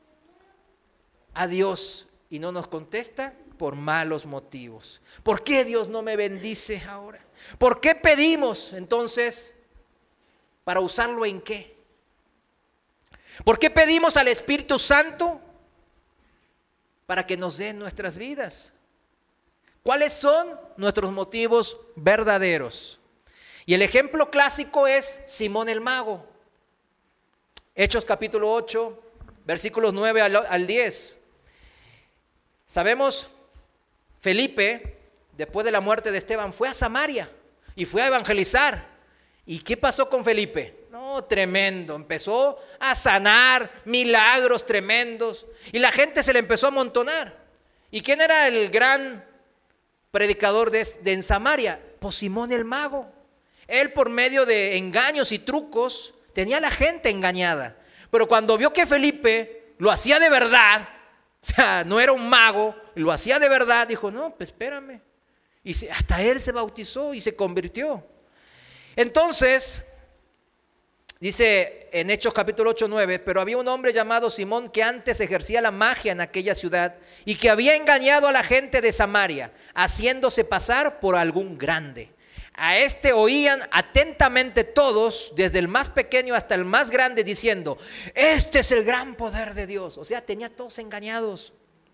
a Dios y no nos contesta por malos motivos. ¿Por qué Dios no me bendice ahora? ¿Por qué pedimos entonces para usarlo en qué? ¿Por qué pedimos al Espíritu Santo? Para que nos dé nuestras vidas. ¿Cuáles son nuestros motivos verdaderos? Y el ejemplo clásico es Simón el Mago. Hechos capítulo ocho, versículos nueve al diez. Sabemos, Felipe, después de la muerte de Esteban, fue a Samaria y fue a evangelizar. ¿Y qué pasó con Felipe? No, tremendo. Empezó a sanar, milagros tremendos. Y la gente se le empezó a amontonar. ¿Y quién era el gran predicador de, de en Samaria? Pues Simón el Mago. Él, por medio de engaños y trucos, tenía a la gente engañada. Pero cuando vio que Felipe lo hacía de verdad, o sea, no era un mago, lo hacía de verdad, dijo, no, pues espérame. Y se, hasta él se bautizó y se convirtió. Entonces, dice en Hechos capítulo ocho, nueve, pero había un hombre llamado Simón que antes ejercía la magia en aquella ciudad y que había engañado a la gente de Samaria, haciéndose pasar por algún grande. A este oían atentamente todos, desde el más pequeño hasta el más grande, diciendo, este es el gran poder de Dios. O sea, tenía todos engañados.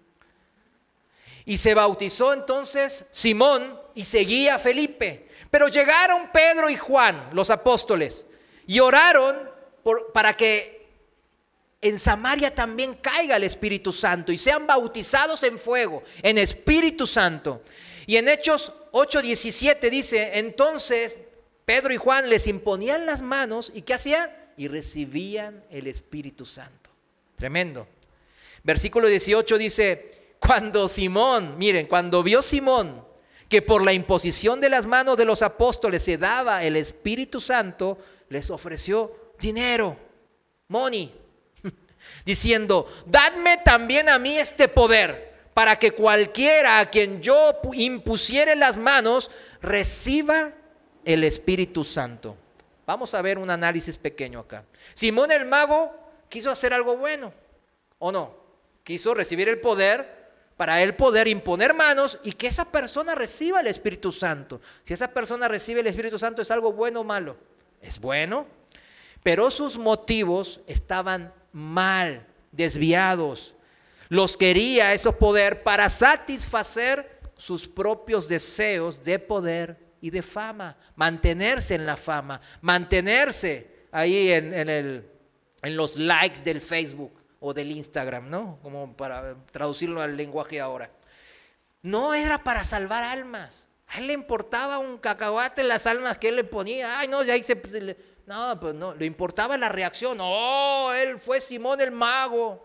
Y se bautizó entonces Simón y seguía a Felipe. Pero llegaron Pedro y Juan, los apóstoles, y oraron por, para que en Samaria también caiga el Espíritu Santo y sean bautizados en fuego, en Espíritu Santo. Y en Hechos ocho diecisiete dice, entonces Pedro y Juan les imponían las manos y ¿qué hacían? Y recibían el Espíritu Santo. Tremendo. Versículo dieciocho dice, cuando Simón, miren, cuando vio Simón que por la imposición de las manos de los apóstoles se daba el Espíritu Santo, les ofreció dinero, money, diciendo, dadme también a mí este poder, para que cualquiera a quien yo impusiere las manos reciba el Espíritu Santo. Vamos a ver un análisis pequeño acá. Simón el mago quiso hacer algo bueno, ¿o no? Quiso recibir el poder para él poder imponer manos y que esa persona reciba el Espíritu Santo. Si esa persona recibe el Espíritu Santo, ¿es algo bueno o malo? Es bueno, pero sus motivos estaban mal, desviados. Los quería esos poder para satisfacer sus propios deseos de poder y de fama, mantenerse en la fama, mantenerse ahí en, en, el, en los likes del Facebook o del Instagram, ¿no? Como para traducirlo al lenguaje ahora. No era para salvar almas. A él le importaba un cacahuate las almas que él le ponía. Ay, no, ya ahí se... No, pues no, le importaba la reacción. Oh, él fue Simón el mago.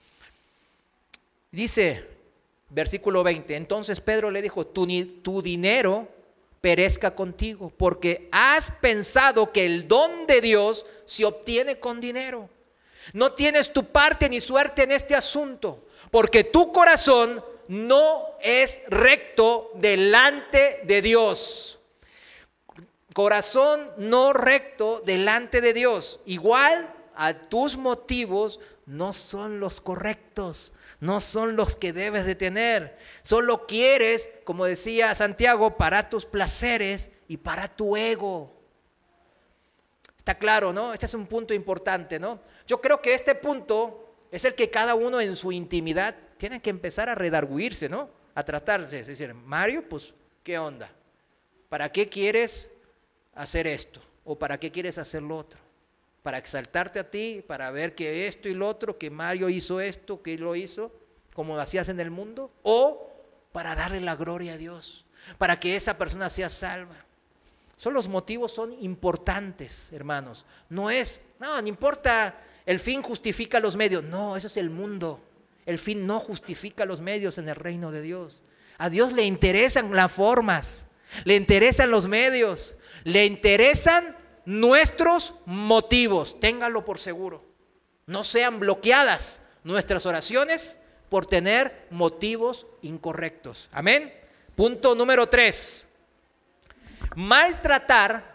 Dice, versículo veinte, entonces Pedro le dijo, tu, tu dinero perezca contigo, porque has pensado que el don de Dios se obtiene con dinero. No tienes tu parte ni suerte en este asunto, porque tu corazón no es recto delante de Dios. Corazón no recto delante de Dios. Igual a tus motivos no son los correctos, no son los que debes de tener. Solo quieres, como decía Santiago, para tus placeres y para tu ego. Está claro, ¿no? Este es un punto importante, ¿no? Yo creo que este punto es el que cada uno en su intimidad tiene que empezar a redarguirse, ¿no? A tratarse, es decir, Mario, pues, ¿qué onda? ¿Para qué quieres hacer esto? ¿O para qué quieres hacer lo otro? ¿Para exaltarte a ti? ¿Para ver que esto y lo otro, que Mario hizo esto, que él lo hizo, como lo hacías en el mundo? ¿O para darle la gloria a Dios? Para que esa persona sea salva. Son los motivos, son importantes, hermanos. No es, no, no importa, el fin justifica los medios. No, eso es el mundo. El fin no justifica los medios en el reino de Dios. A Dios le interesan las formas, le interesan los medios, le interesan nuestros motivos. Ténganlo por seguro. No sean bloqueadas nuestras oraciones por tener motivos incorrectos. Amén. Punto número tres. Maltratar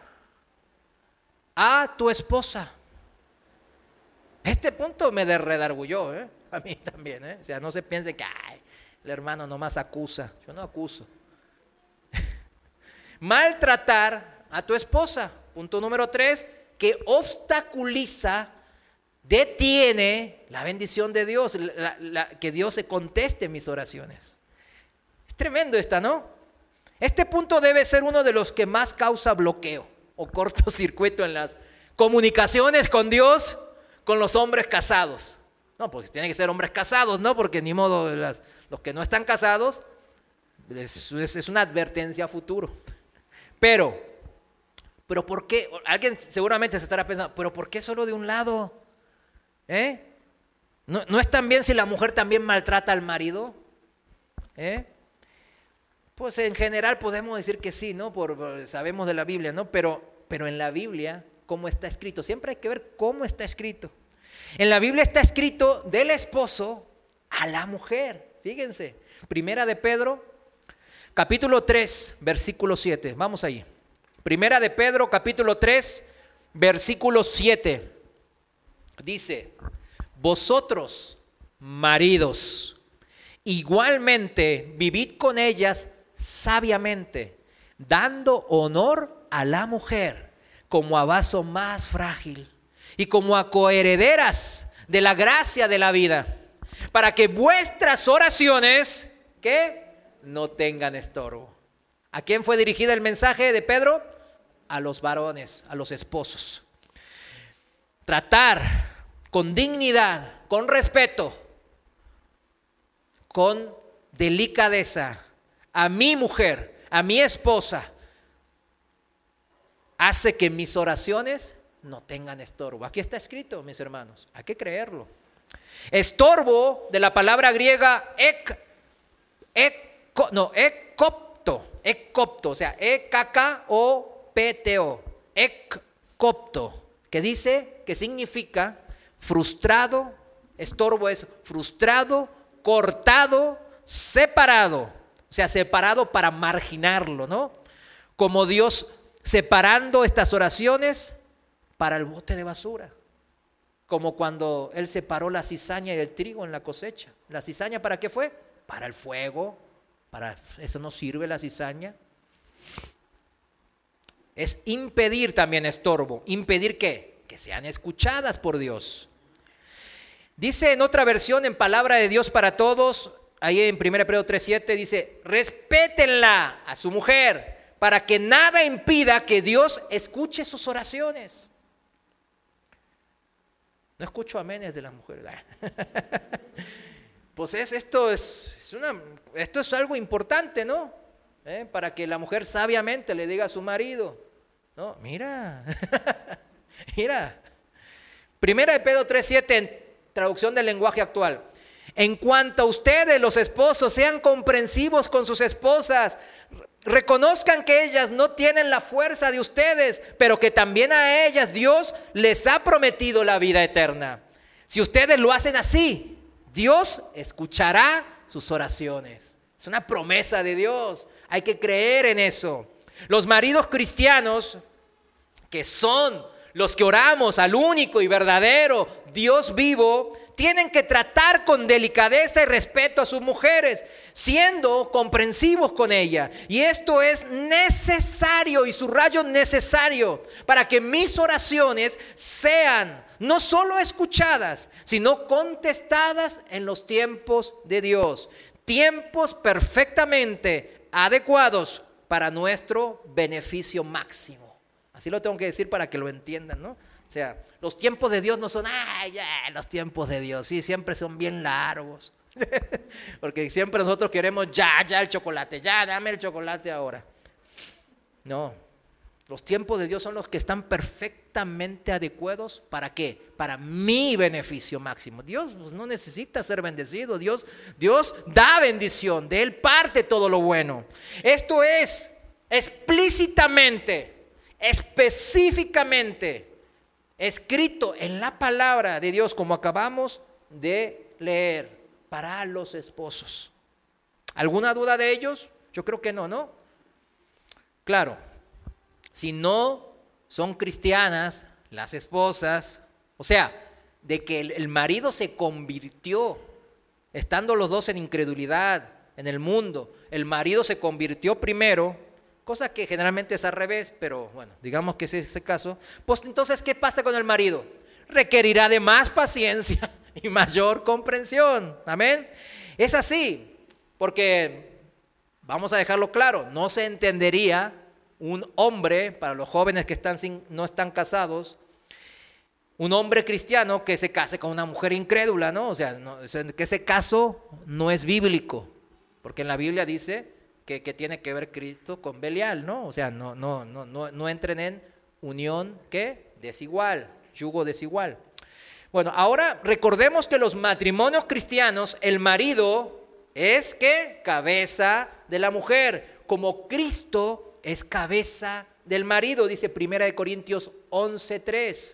a tu esposa. Este punto me redargulló, ¿eh? A mí también, ¿eh? O sea, no se piense que ay, el hermano nomás acusa. Yo no acuso. Maltratar a tu esposa. Punto número tres, que obstaculiza, detiene la bendición de Dios, la, la, que Dios se conteste mis oraciones. Es tremendo esta, ¿no? Este punto debe ser uno de los que más causa bloqueo o cortocircuito en las comunicaciones con Dios, con los hombres casados. No, pues tienen que ser hombres casados, ¿no? Porque ni modo, las, los que no están casados, es, es, es una advertencia a futuro. Pero, pero ¿por qué? Alguien seguramente se estará pensando, ¿pero por qué solo de un lado? ¿Eh? ¿No, no es tan bien si la mujer también maltrata al marido? ¿Eh? Pues en general podemos decir que sí, ¿no? Por, por, sabemos de la Biblia, ¿no? Pero, pero en la Biblia, ¿cómo está escrito? Siempre hay que ver cómo está escrito. En la Biblia está escrito del esposo a la mujer. Fíjense, Primera de Pedro, capítulo tres, versículo siete. Vamos ahí. Primera de Pedro, capítulo tres, versículo siete. Dice, vosotros, maridos, igualmente vivid con ellas sabiamente, dando honor a la mujer como a vaso más frágil y como a coherederas de la gracia de la vida, para que vuestras oraciones, ¿qué? No tengan estorbo. ¿A quién fue dirigida el mensaje de Pedro? A los varones, a los esposos. Tratar con dignidad, con respeto, con delicadeza a mi mujer, a mi esposa, hace que mis oraciones no tengan estorbo. Aquí está escrito, mis hermanos, hay que creerlo. Estorbo, de la palabra griega ek, ek, no, ekopto, ekopto, o sea, E K K O P T O, ekopto, que dice, que significa frustrado. Estorbo es frustrado, cortado, separado, o sea, separado para marginarlo, ¿no? Como Dios separando estas oraciones para el bote de basura. Como cuando él separó la cizaña y el trigo en la cosecha. ¿La cizaña para qué fue? Para el fuego. Para eso no sirve la cizaña. Es impedir también estorbo. ¿Impedir qué? Que sean escuchadas por Dios. Dice en otra versión, en Palabra de Dios para Todos, ahí en primera Pedro tres siete, dice: respétenla a su mujer, para que nada impida que Dios escuche sus oraciones. No escucho aménes de las mujeres. Pues es, esto, es, es una, esto es algo importante, ¿no? ¿Eh? Para que la mujer sabiamente le diga a su marido, no, mira, mira. Primera de Pedro tres siete, en traducción del lenguaje actual. En cuanto a ustedes, los esposos, sean comprensivos con sus esposas. Reconozcan que ellas no tienen la fuerza de ustedes, pero que también a ellas Dios les ha prometido la vida eterna. Si ustedes lo hacen así, Dios escuchará sus oraciones. Es una promesa de Dios. Hay que creer en eso. Los maridos cristianos, que son los que oramos al único y verdadero Dios vivo, tienen que tratar con delicadeza y respeto a sus mujeres, siendo comprensivos con ella. Y esto es necesario, y subrayo necesario, para que mis oraciones sean no solo escuchadas, sino contestadas en los tiempos de Dios. Tiempos perfectamente adecuados para nuestro beneficio máximo. Así lo tengo que decir para que lo entiendan, ¿no? O sea, los tiempos de Dios no son, ay, ya, los tiempos de Dios, sí, siempre son bien largos. Porque siempre nosotros queremos ya, ya el chocolate, ya, dame el chocolate ahora. No, los tiempos de Dios son los que están perfectamente adecuados. ¿Para qué? Para mi beneficio máximo. Dios pues, no necesita ser bendecido. Dios, Dios da bendición, de Él parte todo lo bueno. Esto es explícitamente, específicamente escrito en la palabra de Dios, como acabamos de leer, para los esposos. ¿Alguna duda de ellos? Yo creo que no, ¿no? Claro, si no son cristianas las esposas, o sea, de que el, el marido se convirtió, estando los dos en incredulidad en el mundo, el marido se convirtió primero, cosa que generalmente es al revés, pero bueno, digamos que es ese caso. Pues entonces, ¿qué pasa con el marido? Requerirá de más paciencia y mayor comprensión. Amén. Es así, porque vamos a dejarlo claro, no se entendería un hombre, para los jóvenes que están sin, no están casados, un hombre cristiano que se case con una mujer incrédula, ¿no? O sea, no, que ese caso no es bíblico, porque en la Biblia dice que, que tiene que ver Cristo con Belial, ¿no? O sea, no, no, no, no, no entren en unión, ¿qué? Desigual, yugo desigual. Bueno, ahora recordemos que los matrimonios cristianos, el marido es, ¿qué? Cabeza de la mujer, como Cristo es cabeza del marido, dice primera de Corintios once tres.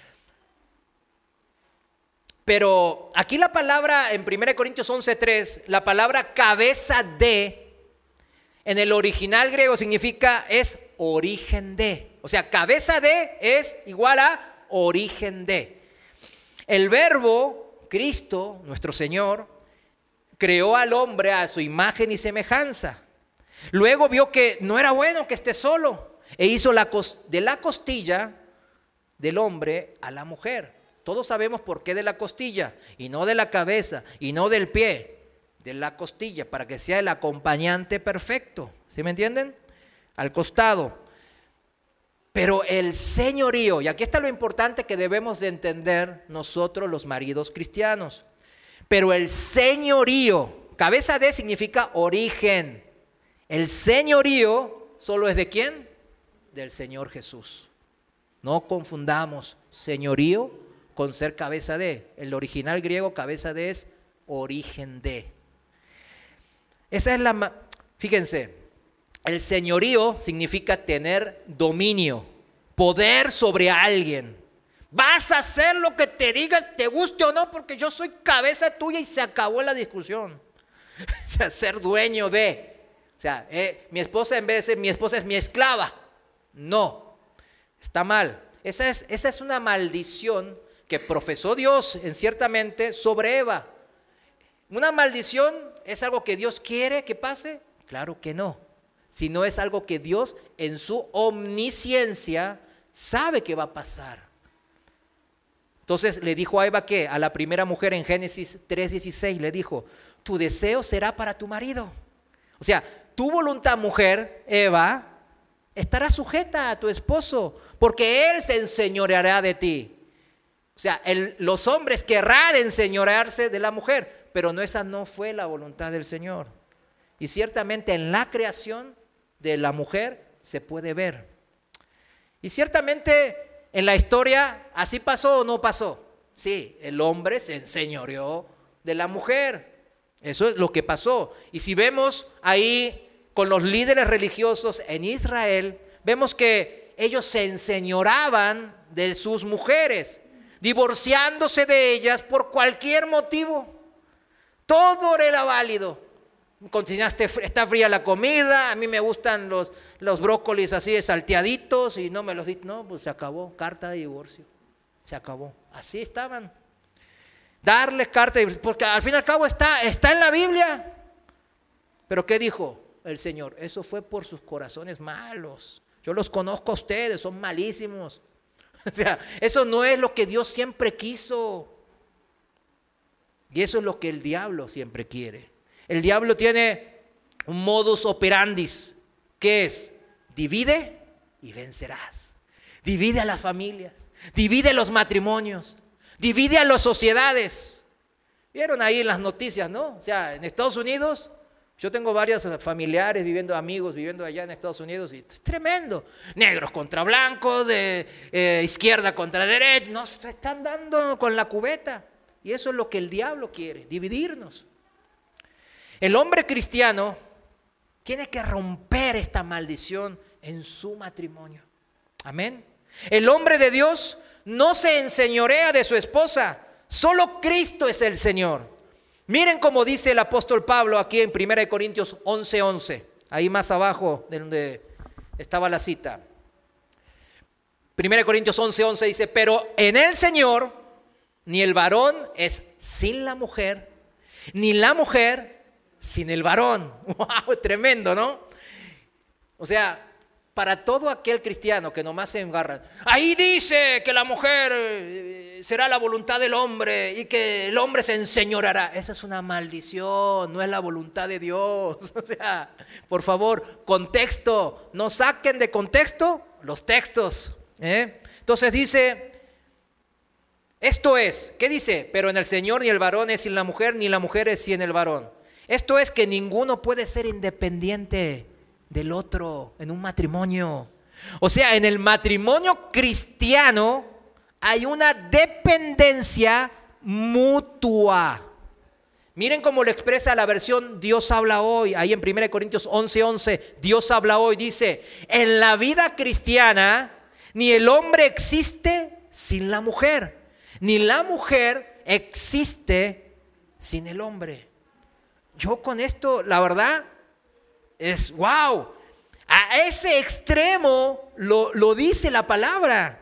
Pero aquí la palabra, en primera de Corintios once tres, la palabra cabeza de, en el original griego significa, es origen de. O sea, cabeza de es igual a origen de. El verbo, Cristo, nuestro Señor, creó al hombre a su imagen y semejanza. Luego vio que no era bueno que esté solo e hizo la cos- de la costilla del hombre a la mujer. Todos sabemos por qué de la costilla y no de la cabeza y no del pie, de la costilla, para que sea el acompañante perfecto. ¿Sí me entienden? Al costado. Pero el señorío, y aquí está lo importante que debemos de entender nosotros los maridos cristianos. Pero el señorío, cabeza de significa origen. El señorío solo es de ¿quién? Del Señor Jesús. No confundamos señorío con ser cabeza de. El original griego cabeza de es origen de. Esa es la, fíjense, el señorío significa tener dominio, poder sobre alguien. Vas a hacer lo que te digas, te guste o no, porque yo soy cabeza tuya y se acabó la discusión. O sea, ser dueño de. O sea, eh, mi esposa en vez de ser mi esposa es mi esclava. No, está mal. Esa es, esa es una maldición que profesó Dios en ciertamente sobre Eva. ¿Una maldición es algo que Dios quiere que pase? Claro que no. Sino es algo que Dios en su omnisciencia sabe que va a pasar. Entonces le dijo a Eva que a la primera mujer en Génesis tres dieciséis le dijo, tu deseo será para tu marido. O sea, tu voluntad, mujer, Eva, estará sujeta a tu esposo, porque él se enseñoreará de ti. O sea, el, los hombres querrán enseñorearse de la mujer, pero no, esa no fue la voluntad del Señor. Y ciertamente en la creación de la mujer se puede ver. Y ciertamente en la historia, ¿así pasó o no pasó? Sí, el hombre se enseñoreó de la mujer. Eso es lo que pasó. Y si vemos ahí con los líderes religiosos en Israel, vemos que ellos se enseñoraban de sus mujeres, divorciándose de ellas por cualquier motivo. Todo era válido. Continuaste, está fría la comida, a mí me gustan los, los brócolis así salteaditos y no me los di. No, pues se acabó, carta de divorcio. Se acabó. Así estaban. Darles carta de divorcio, porque al fin y al cabo está, está en la Biblia. Pero ¿qué dijo el Señor? Eso fue por sus corazones malos. Yo los conozco a ustedes, son malísimos. O sea, eso no es lo que Dios siempre quiso. Y eso es lo que el diablo siempre quiere. El diablo tiene un modus operandi, que es, divide y vencerás. Divide a las familias, divide los matrimonios, divide a las sociedades. Vieron ahí en las noticias, ¿no? O sea, en Estados Unidos, yo tengo varios familiares viviendo, amigos viviendo allá en Estados Unidos, y es tremendo. Negros contra blancos, de eh, izquierda contra derecha, nos están dando con la cubeta. Y eso es lo que el diablo quiere, dividirnos. El hombre cristiano tiene que romper esta maldición en su matrimonio. Amén. El hombre de Dios no se enseñorea de su esposa. Solo Cristo es el Señor. Miren cómo dice el apóstol Pablo aquí en primera de Corintios once once. Ahí más abajo de donde estaba la cita. primera de Corintios once once dice, pero en el Señor ni el varón es sin la mujer, ni la mujer sin el varón. ¡Wow! Tremendo, ¿no? O sea, para todo aquel cristiano que nomás se engarra, ahí dice que la mujer será la voluntad del hombre y que el hombre se enseñorará. Esa es una maldición, no es la voluntad de Dios. O sea, por favor, contexto, no saquen de contexto los textos, ¿eh? Entonces dice, esto es, ¿qué dice? Pero en el Señor ni el varón es sin la mujer, ni la mujer es sin el varón. Esto es que ninguno puede ser independiente del otro en un matrimonio. O sea, en el matrimonio cristiano hay una dependencia mutua. Miren cómo lo expresa la versión Dios habla hoy. Ahí en primera de Corintios once once, Dios habla hoy, dice, en la vida cristiana ni el hombre existe sin la mujer, ni la mujer existe sin el hombre. Yo con esto, la verdad, es wow. A ese extremo lo, lo dice la palabra.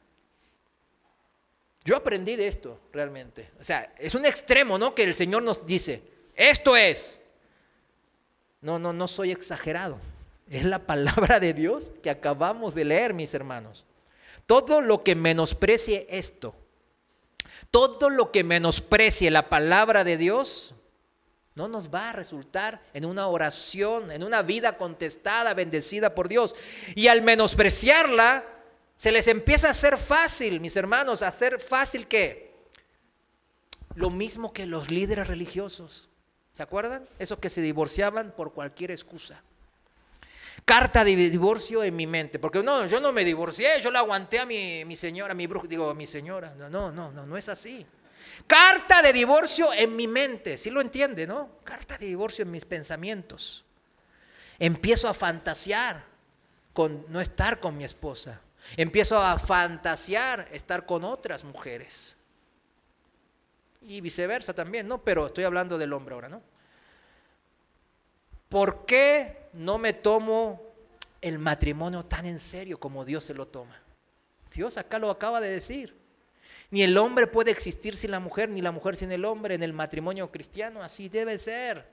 Yo aprendí de esto realmente. O sea, es un extremo, ¿no? Que el Señor nos dice, esto es. No, no, no soy exagerado. Es la palabra de Dios que acabamos de leer, mis hermanos. Todo lo que menosprecie esto, todo lo que menosprecie la palabra de Dios, no nos va a resultar en una oración, en una vida contestada, bendecida por Dios. Y al menospreciarla, se les empieza a hacer fácil, mis hermanos, a hacer fácil ¿qué? Lo mismo que los líderes religiosos. ¿Se acuerdan? Esos que se divorciaban por cualquier excusa. Carta de divorcio en mi mente, porque no, yo no me divorcié, yo la aguanté a mi, mi señora, mi bruja, digo, a mi señora. No, no, no, no, no es así. Carta de divorcio en mi mente, ¿sí lo entiende, no? Carta de divorcio en mis pensamientos. Empiezo a fantasear con no estar con mi esposa. Empiezo a fantasear estar con otras mujeres. Y viceversa también, ¿no? Pero estoy hablando del hombre ahora, ¿no? ¿Por qué no me tomo el matrimonio tan en serio como Dios se lo toma. Dios acá lo acaba de decir. Ni el hombre puede existir sin la mujer, ni la mujer sin el hombre en el matrimonio cristiano. Así debe ser.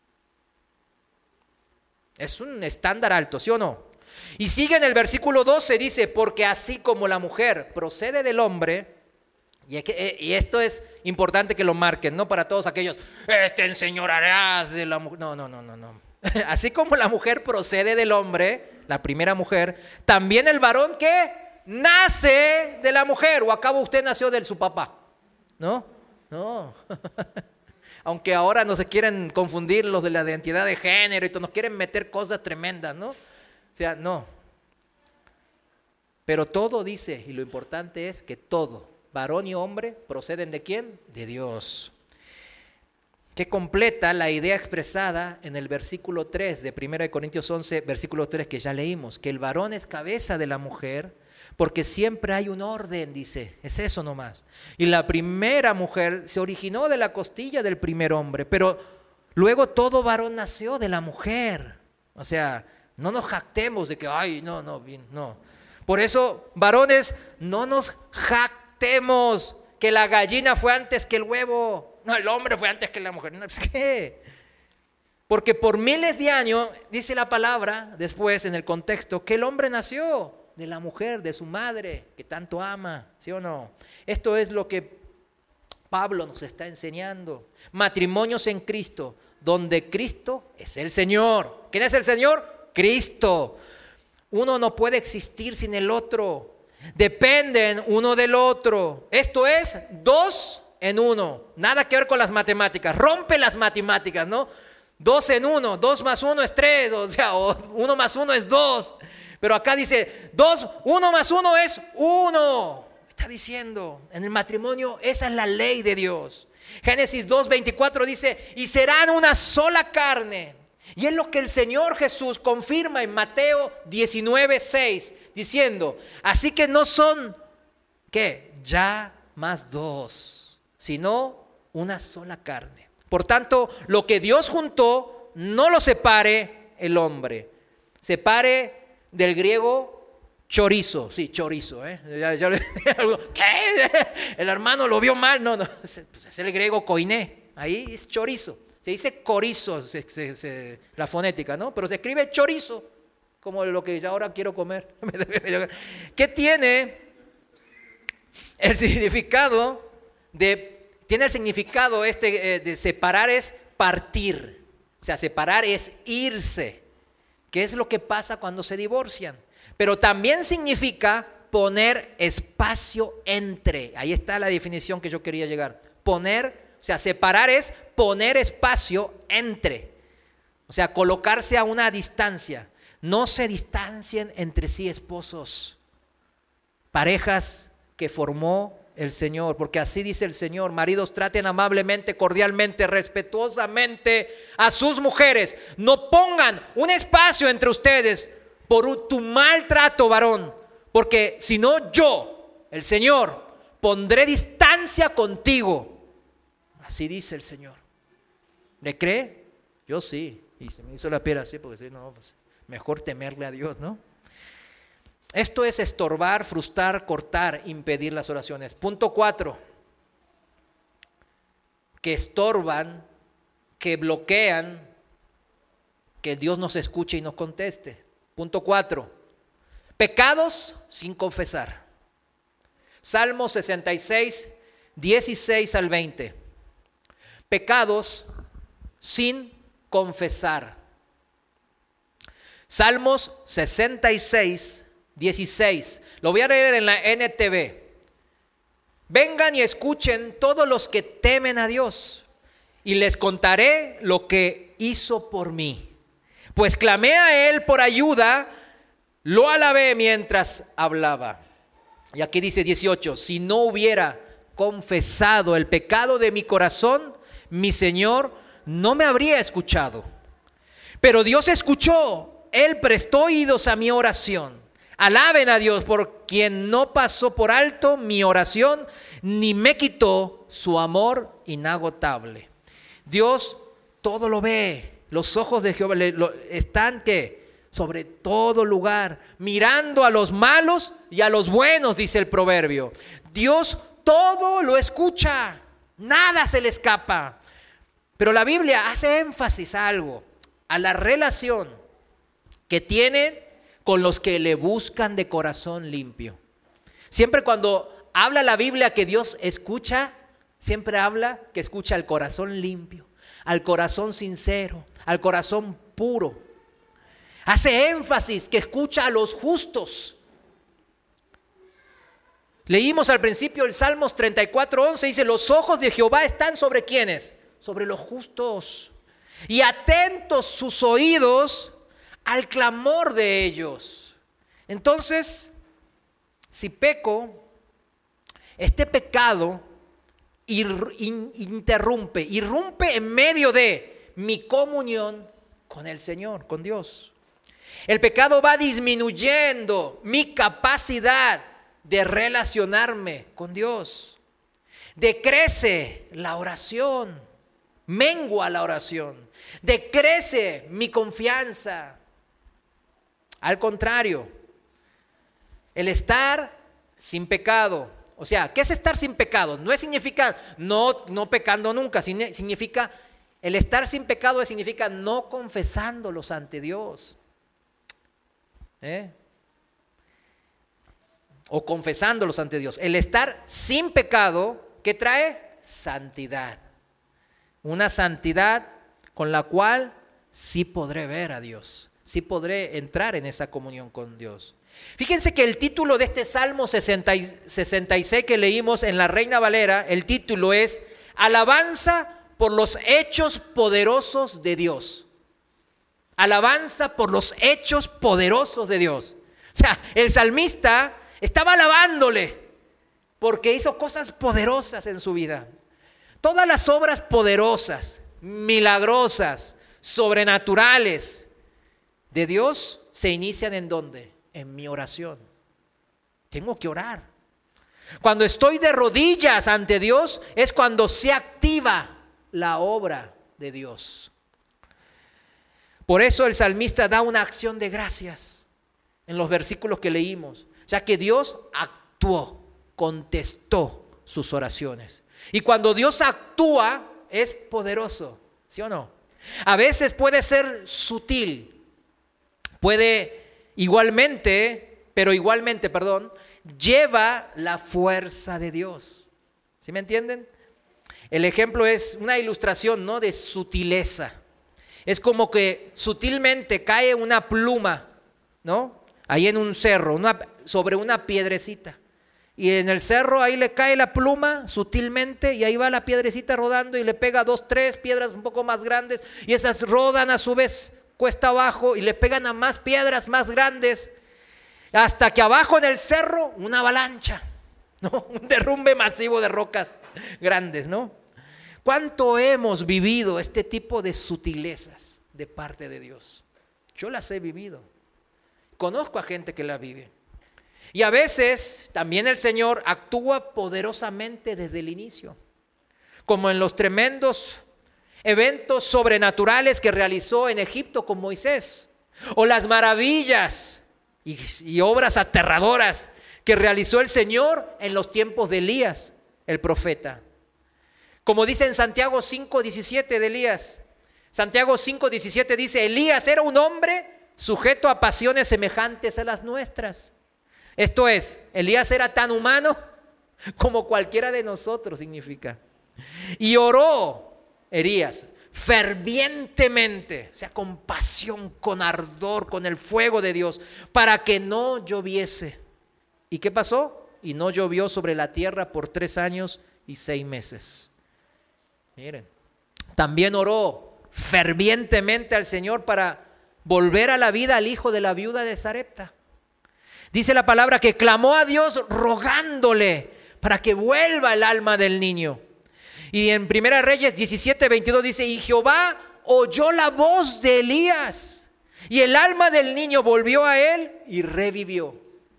Es un estándar alto, ¿sí o no? Y sigue en el versículo doce, dice, porque así como la mujer procede del hombre, y, que, y esto es importante que lo marquen, no para todos aquellos, te enseñorearás de la mujer. No, no, no, no, no. Así como la mujer procede del hombre, la primera mujer, también el varón que nace de la mujer. ¿O acabo usted nació de su papá? No, no. Aunque ahora no se quieren confundir los de la identidad de género y todo, nos quieren meter cosas tremendas, ¿no? O sea, no. Pero todo dice, y lo importante es que todo, varón y hombre, proceden ¿de quién? De Dios. Que completa la idea expresada en el versículo tres de primera de Corintios once, versículo tres que ya leímos, que el varón es cabeza de la mujer, porque siempre hay un orden, dice, es eso nomás. Y la primera mujer se originó de la costilla del primer hombre, pero luego todo varón nació de la mujer. O sea, no nos jactemos de que, ay, no, no, bien, no. Por eso, varones, no nos jactemos que la gallina fue antes que el huevo. No, el hombre fue antes que la mujer. No, ¿qué? Porque por miles de años, dice la palabra, después en el contexto, que el hombre nació de la mujer, de su madre, que tanto ama, ¿sí o no? Esto es lo que Pablo nos está enseñando. Matrimonios en Cristo, donde Cristo es el Señor. ¿Quién es el Señor? Cristo. Uno no puede existir sin el otro. Dependen uno del otro. Esto es dos en uno. Nada que ver con las matemáticas. Rompe las matemáticas, ¿no? Dos en uno. Dos más uno es tres. O sea, uno más uno es dos. Pero acá dice, dos, uno más uno es uno. Está diciendo, en el matrimonio esa es la ley de Dios. Génesis dos veinticuatro dice, y serán una sola carne. Y es lo que el Señor Jesús confirma en Mateo diecinueve seis, diciendo, así que no son, ¿qué? Ya más dos, sino una sola carne. Por tanto, lo que Dios juntó, no lo separe el hombre. Separe del griego chorizo, sí, chorizo, ¿eh? Ya, ya, ¿qué? El hermano lo vio mal, no, no, es, pues es el griego koiné, ahí es chorizo, se dice corizo, se, se, se, la fonética, ¿no? Pero se escribe chorizo, como lo que ya ahora quiero comer. ¿Qué tiene el significado de, tiene el significado este eh, de separar es partir, o sea, separar es irse. ¿Qué es lo que pasa cuando se divorcian? Pero también significa poner espacio entre. Ahí está la definición que yo quería llegar. Poner, o sea, separar es poner espacio entre. O sea, colocarse a una distancia. No se distancien entre sí esposos, parejas que formó el Señor, porque así dice el Señor, maridos traten amablemente, cordialmente, respetuosamente a sus mujeres, no pongan un espacio entre ustedes por tu maltrato, varón, porque si no yo, el Señor, pondré distancia contigo, así dice el Señor. ¿Le cree? Yo sí, y se me hizo la piel así, porque si no, pues mejor temerle a Dios, ¿no? Esto es estorbar, frustrar, cortar, impedir las oraciones. Punto cuatro, que estorban, que bloquean, que Dios nos escuche y nos conteste. Punto cuatro, pecados sin confesar. Salmo sesenta y seis, dieciséis al veinte. Pecados sin confesar. Salmos sesenta y seis, dieciséis. Lo voy a leer en la N T V. Vengan y escuchen todos los que temen a Dios, y les contaré lo que hizo por mí. Pues clamé a Él por ayuda, lo alabé mientras hablaba. Y aquí dice dieciocho, si no hubiera confesado el pecado de mi corazón, mi Señor no me habría escuchado. Pero Dios escuchó, Él prestó oídos a mi oración. Alaben a Dios por quien no pasó por alto mi oración, ni me quitó su amor inagotable. Dios todo lo ve. Los ojos de Jehová lo, están ¿qué? sobre todo lugar, mirando a los malos y a los buenos, dice el proverbio. Dios todo lo escucha, nada se le escapa. Pero la Biblia hace énfasis a algo, a la relación que tiene con los que le buscan de corazón limpio. Siempre cuando habla la Biblia que Dios escucha, siempre habla que escucha al corazón limpio, al corazón sincero, al corazón puro. Hace énfasis que escucha a los justos. Leímos al principio el Salmos treinta y cuatro, once, dice: los ojos de Jehová están sobre ¿quiénes? Sobre los justos, y atentos sus oídos al clamor de ellos. Entonces, si peco, este pecado ir, in, interrumpe, irrumpe en medio de mi comunión con el Señor, con Dios. El pecado va disminuyendo mi capacidad de relacionarme con Dios. Decrece la oración, mengua la oración, decrece mi confianza. Al contrario, el estar sin pecado, o sea, ¿qué es estar sin pecado? No es significa no, no pecando nunca, significa el estar sin pecado significa no confesándolos ante Dios. ¿Eh? O confesándolos ante Dios. El estar sin pecado, ¿qué trae? Santidad. Una santidad con la cual sí podré ver a Dios, sí podré entrar en esa comunión con Dios. Fíjense que el título de este Salmo sesenta y seis que leímos en la Reina Valera, el título es Alabanza por los hechos poderosos de Dios. Alabanza por los hechos poderosos de Dios. O sea, el salmista estaba alabándole porque hizo cosas poderosas en su vida. Todas las obras poderosas, milagrosas, sobrenaturales de Dios se inician ¿en dónde? En mi oración. Tengo que orar. Cuando estoy de rodillas ante Dios es cuando se activa la obra de Dios. Por eso el salmista da una acción de gracias en los versículos que leímos, ya que Dios actuó, contestó sus oraciones. Y cuando Dios actúa es poderoso, ¿sí o no? A veces puede ser sutil, puede igualmente, pero igualmente, perdón, lleva la fuerza de Dios. ¿Sí me entienden? El ejemplo es una ilustración, ¿no?, de sutileza. Es como que sutilmente cae una pluma, ¿no? Ahí en un cerro, una, sobre una piedrecita. Y en el cerro ahí le cae la pluma sutilmente y ahí va la piedrecita rodando y le pega dos, tres piedras un poco más grandes y esas rodan a su vez cuesta abajo y le pegan a más piedras más grandes hasta que abajo en el cerro una avalancha, ¿no? Un derrumbe masivo de rocas grandes, ¿no? ¿Cuánto hemos vivido este tipo de sutilezas de parte de Dios? Yo las he vivido. Conozco a gente que la vive. Y a veces también el Señor actúa poderosamente desde el inicio, como en los tremendos eventos sobrenaturales que realizó en Egipto con Moisés, o las maravillas y, y obras aterradoras que realizó el Señor en los tiempos de Elías, el profeta. Como dice en Santiago cinco diecisiete de Elías, Santiago cinco diecisiete dice: Elías era un hombre sujeto a pasiones semejantes a las nuestras. Esto es, Elías era tan humano como cualquiera de nosotros, significa. Y oró Elías fervientemente, o sea, con pasión, con ardor, con el fuego de Dios, para que no lloviese. ¿Y qué pasó? Y no llovió sobre la tierra por tres años y seis meses. Miren, también oró fervientemente al Señor para volver a la vida al hijo de la viuda de Sarepta. Dice la palabra que clamó a Dios rogándole para que vuelva el alma del niño. Y en Primera Reyes diecisiete veintidós dice: y Jehová oyó la voz de Elías y el alma del niño volvió a él y revivió.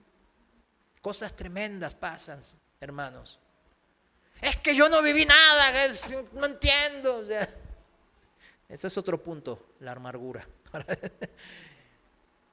Cosas tremendas pasan, hermanos. Es que yo no viví nada, no entiendo. O sea, ese es otro punto, la amargura.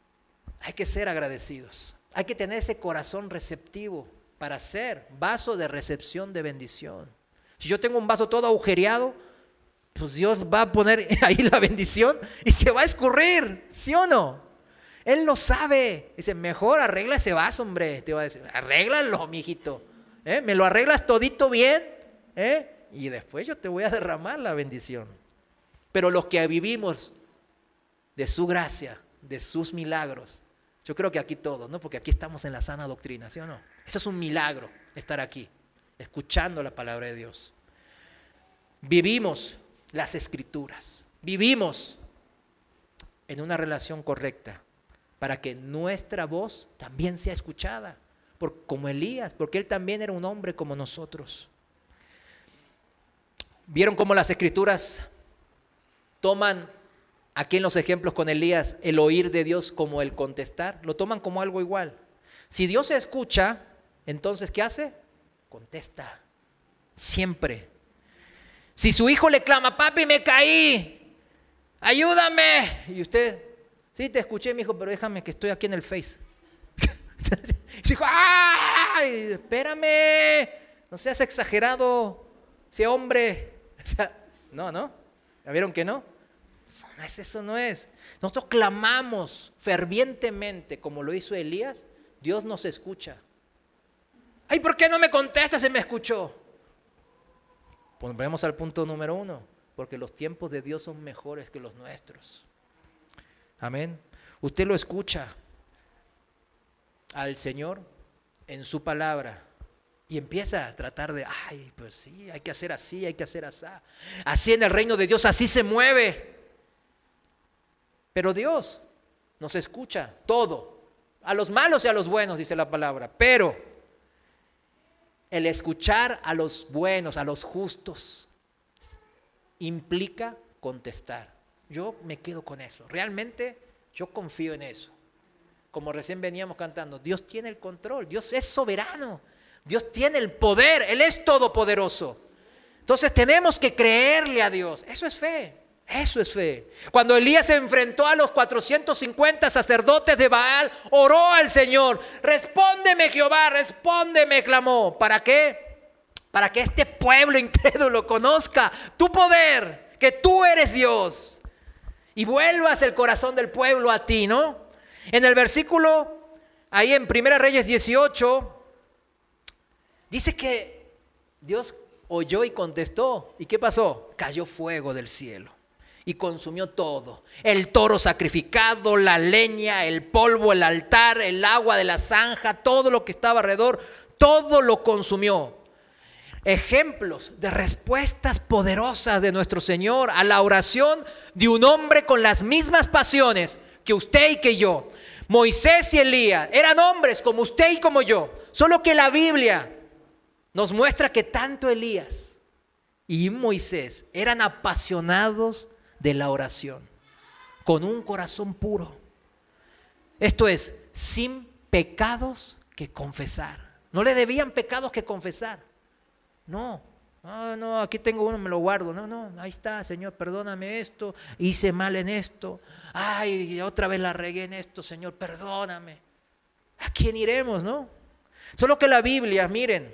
Hay que ser agradecidos. Hay que tener ese corazón receptivo para ser vaso de recepción de bendición. Si yo tengo un vaso todo agujereado, pues Dios va a poner ahí la bendición y se va a escurrir, ¿sí o no? Él lo sabe. Dice, mejor arregla ese vaso, hombre. Te va a decir, arréglalo, mijito. ¿Eh? Me lo arreglas todito bien, ¿eh? Y después yo te voy a derramar la bendición. Pero los que vivimos de su gracia, de sus milagros, yo creo que aquí todos, ¿no? Porque aquí estamos en la sana doctrina, ¿sí o no? Eso es un milagro, estar aquí, escuchando la palabra de Dios. Vivimos las escrituras, vivimos en una relación correcta para que nuestra voz también sea escuchada, por, como Elías, porque él también era un hombre como nosotros. ¿Vieron cómo las escrituras toman aquí en los ejemplos con Elías el oír de Dios como el contestar? Lo toman como algo igual. Si Dios se escucha, entonces ¿qué hace? Contesta, siempre. Si su hijo le clama, papi, me caí, ayúdame. Y usted, sí, te escuché, mi hijo, pero déjame que estoy aquí en el Face. Su hijo, ¡ay! Espérame, no seas exagerado, sea hombre. O sea, no, no, ¿ya vieron que no? Eso no es, eso no es. Nosotros clamamos fervientemente como lo hizo Elías, Dios nos escucha. Ay, ¿por qué no me contestas si me escuchó? Volvemos al punto número uno, porque los tiempos de Dios son mejores que los nuestros. Amén. Usted lo escucha al Señor en su palabra y empieza a tratar de, ay, pues sí, hay que hacer así, hay que hacer así. Así en el reino de Dios, así se mueve. Pero Dios nos escucha todo, a los malos y a los buenos, dice la palabra. Pero el escuchar a los buenos, a los justos, implica contestar. Yo me quedo con eso. Realmente yo confío en eso. Como recién veníamos cantando, Dios tiene el control, Dios es soberano, Dios tiene el poder, Él es todopoderoso. Entonces tenemos que creerle a Dios. Eso es fe. Eso es fe. Cuando Elías se enfrentó a los cuatrocientos cincuenta sacerdotes de Baal, oró al Señor. Respóndeme, Jehová, respóndeme, clamó. ¿Para qué? Para que este pueblo incrédulo conozca tu poder, que tú eres Dios. Y vuelvas el corazón del pueblo a ti, ¿no? En el versículo, ahí en Primera Reyes dieciocho, dice que Dios oyó y contestó. ¿Y qué pasó? Cayó fuego del cielo y consumió todo. El toro sacrificado, la leña, el polvo, el altar, el agua de la zanja, todo lo que estaba alrededor, todo lo consumió. Ejemplos de respuestas poderosas de nuestro Señor a la oración de un hombre con las mismas pasiones que usted y que yo. Moisés y Elías eran hombres como usted y como yo, solo que la Biblia nos muestra que tanto Elías y Moisés eran apasionados de la oración, con un corazón puro. Esto es, sin pecados que confesar. No le debían pecados que confesar. No, no, no, aquí tengo uno, me lo guardo. No, no, ahí está, Señor, perdóname esto, hice mal en esto. Ay, otra vez la regué en esto, Señor, perdóname. ¿A quién iremos, no? Solo que la Biblia, miren,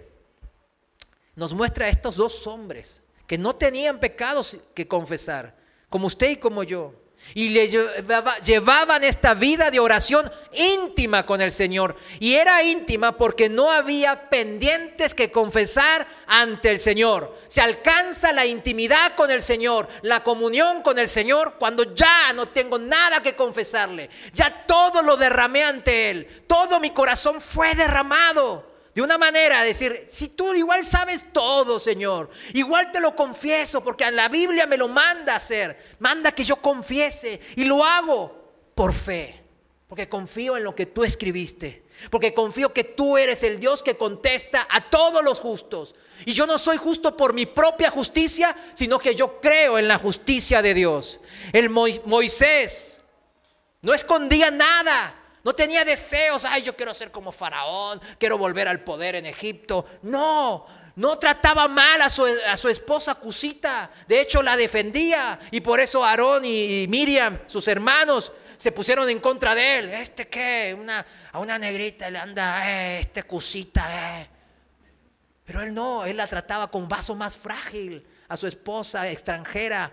nos muestra a estos dos hombres que no tenían pecados que confesar, como usted y como yo. Y le llevaba, llevaban esta vida de oración íntima con el Señor. Y era íntima porque no había pendientes que confesar ante el Señor. Se alcanza la intimidad con el Señor, la comunión con el Señor, cuando ya no tengo nada que confesarle. Ya todo lo derramé ante Él. Todo mi corazón fue derramado. De una manera, decir, si tú igual sabes todo, Señor, igual te lo confieso, porque la Biblia me lo manda a hacer, manda que yo confiese, y lo hago por fe, porque confío en lo que tú escribiste, porque confío que tú eres el Dios que contesta a todos los justos, y yo no soy justo por mi propia justicia, sino que yo creo en la justicia de Dios. El Mo- Moisés no escondía nada. No tenía deseos, ay, yo quiero ser como Faraón, quiero volver al poder en Egipto. No, no trataba mal a su, a su esposa Cusita. De hecho, la defendía. Y por eso Aarón y Miriam, sus hermanos, se pusieron en contra de él. ¿Este qué? Una, a una negrita le anda, eh, este cosita, eh. Pero él no, él la trataba con vaso más frágil, a su esposa extranjera.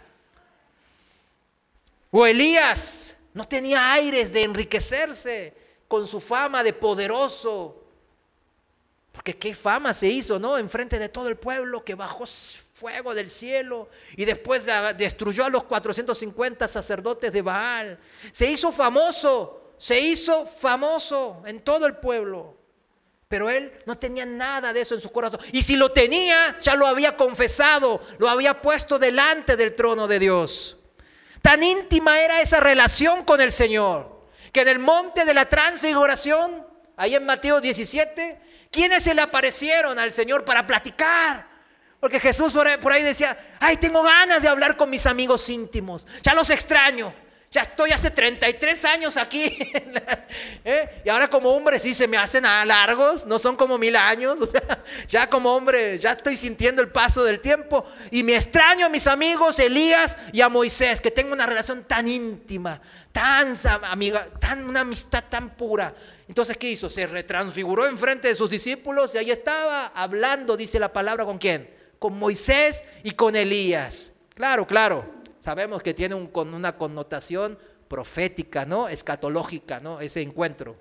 O Elías no tenía aires de enriquecerse con su fama de poderoso. Porque qué fama se hizo, ¿no? Enfrente de todo el pueblo, que bajó fuego del cielo y después destruyó a los cuatrocientos cincuenta sacerdotes de Baal. Se hizo famoso, se hizo famoso en todo el pueblo. Pero él no tenía nada de eso en su corazón. Y si lo tenía, ya lo había confesado, lo había puesto delante del trono de Dios. Tan íntima era esa relación con el Señor, que en el monte de la transfiguración, ahí en Mateo diecisiete, ¿quiénes se le aparecieron al Señor para platicar? Porque Jesús por ahí decía, ay, tengo ganas de hablar con mis amigos íntimos, ya los extraño, ya estoy hace treinta y tres años aquí. ¿Eh? Y ahora como hombre sí se me hacen largos, no son como mil años. O sea, ya como hombre ya estoy sintiendo el paso del tiempo y me extraño a mis amigos Elías y a Moisés, que tengo una relación tan íntima, tan amiga, tan una amistad tan pura. Entonces, ¿qué hizo? Se retransfiguró enfrente de sus discípulos y ahí estaba hablando, dice la palabra, ¿con quién? Con Moisés y con Elías. Claro, claro. Sabemos que tiene un, con una connotación profética, ¿no? Escatológica, ¿no? Ese encuentro.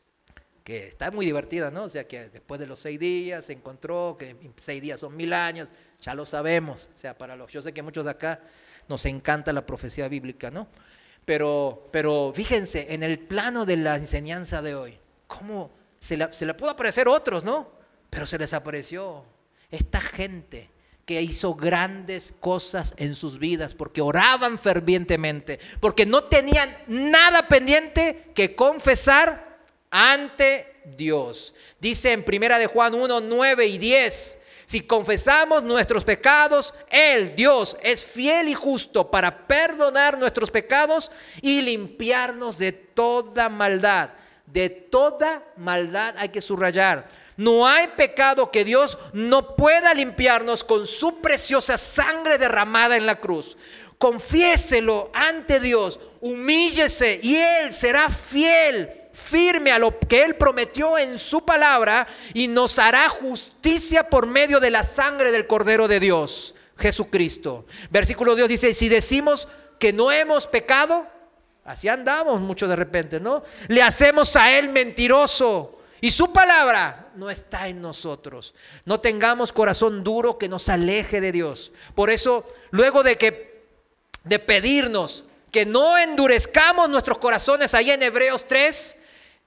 Que está muy divertida, ¿no? O sea, que después de los seis días se encontró, que seis días son mil años, ya lo sabemos. O sea, para los, yo sé que muchos de acá nos encanta la profecía bíblica, ¿no? Pero, pero fíjense, en el plano de la enseñanza de hoy, cómo se le, se le pudo aparecer otros, ¿no? Pero se les apareció esta gente que hizo grandes cosas en sus vidas, porque oraban fervientemente, porque no tenían nada pendiente que confesar ante Dios. Dice en primera de Juan uno, nueve y diez, si confesamos nuestros pecados, Él, Dios, es fiel y justo para perdonar nuestros pecados y limpiarnos de toda maldad. De toda maldad hay que subrayar. No hay pecado que Dios no pueda limpiarnos con su preciosa sangre derramada en la cruz. Confiéselo ante Dios, humíllese y Él será fiel, firme a lo que Él prometió en su palabra y nos hará justicia por medio de la sangre del Cordero de Dios, Jesucristo. Versículo dos dice, si decimos que no hemos pecado, así andamos mucho de repente, ¿no? Le hacemos a Él mentiroso y su palabra no está en nosotros. No tengamos corazón duro que nos aleje de Dios. Por eso, luego de que de pedirnos que no endurezcamos nuestros corazones, ahí en Hebreos tres,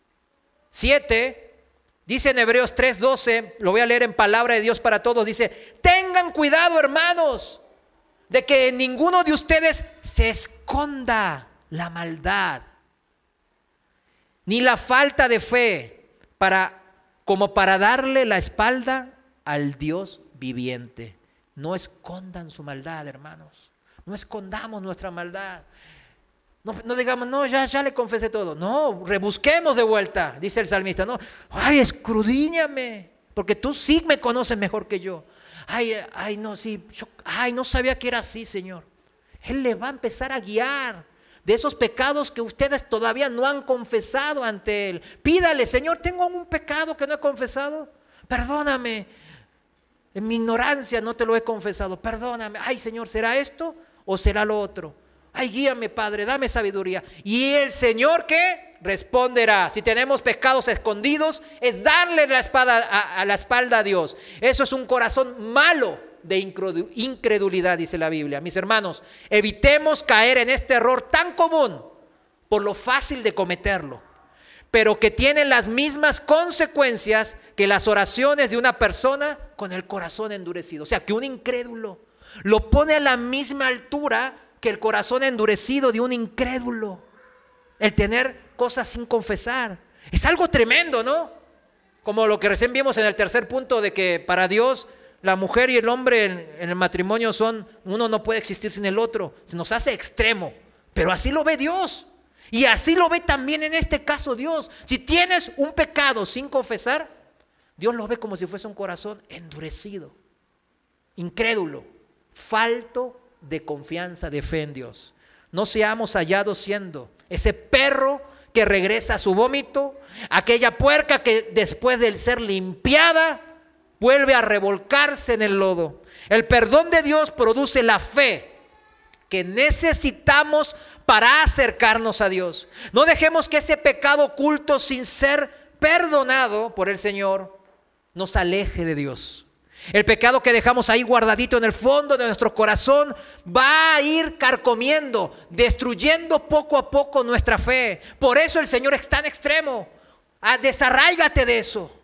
siete, dice en Hebreos tres, doce, lo voy a leer en palabra de Dios para todos, dice, tengan cuidado, hermanos, de que en ninguno de ustedes se esconda la maldad, ni la falta de fe, para, como para darle la espalda al Dios viviente. No escondan su maldad, hermanos. No escondamos nuestra maldad. No, no digamos, no, ya, ya le confesé todo. No, rebusquemos de vuelta, dice el salmista. No, ay, escudriñame, porque tú sí me conoces mejor que yo. Ay, ay, no, sí, yo, ay, no sabía que era así, Señor. Él le va a empezar a guiar de esos pecados que ustedes todavía no han confesado ante Él. Pídale, Señor, tengo un pecado que no he confesado. Perdóname, en mi ignorancia no te lo he confesado. Perdóname. Ay, Señor, ¿será esto o será lo otro? Ay, guíame, Padre, dame sabiduría. Y el Señor, ¿qué? Responderá. Si tenemos pecados escondidos, es darle la espada a, a la espalda a Dios. Eso es un corazón malo de incredulidad, dice la Biblia. Mis hermanos, evitemos caer en este error tan común por lo fácil de cometerlo, pero que tiene las mismas consecuencias que las oraciones de una persona con el corazón endurecido. O sea, que un incrédulo lo pone a la misma altura que el corazón endurecido de un incrédulo. El tener cosas sin confesar es algo tremendo, ¿no? Como lo que recién vimos en el tercer punto, de que para Dios la mujer y el hombre en, en el matrimonio son, uno no puede existir sin el otro. Se nos hace extremo, pero así lo ve Dios. Y así lo ve también en este caso Dios. Si tienes un pecado sin confesar, Dios lo ve como si fuese un corazón endurecido, incrédulo, falto de confianza, de fe en Dios. no seamos hallados siendo ese perro que regresa a su vómito, aquella puerca que después de ser limpiada vuelve a revolcarse en el lodo. El perdón de Dios produce la fe que necesitamos para acercarnos a Dios. No dejemos que ese pecado oculto sin ser perdonado por el Señor nos aleje de Dios. El pecado que dejamos ahí guardadito en el fondo de nuestro corazón va a ir carcomiendo, destruyendo poco a poco nuestra fe. Por eso el Señor es tan extremo. Ah, desarráigate de eso.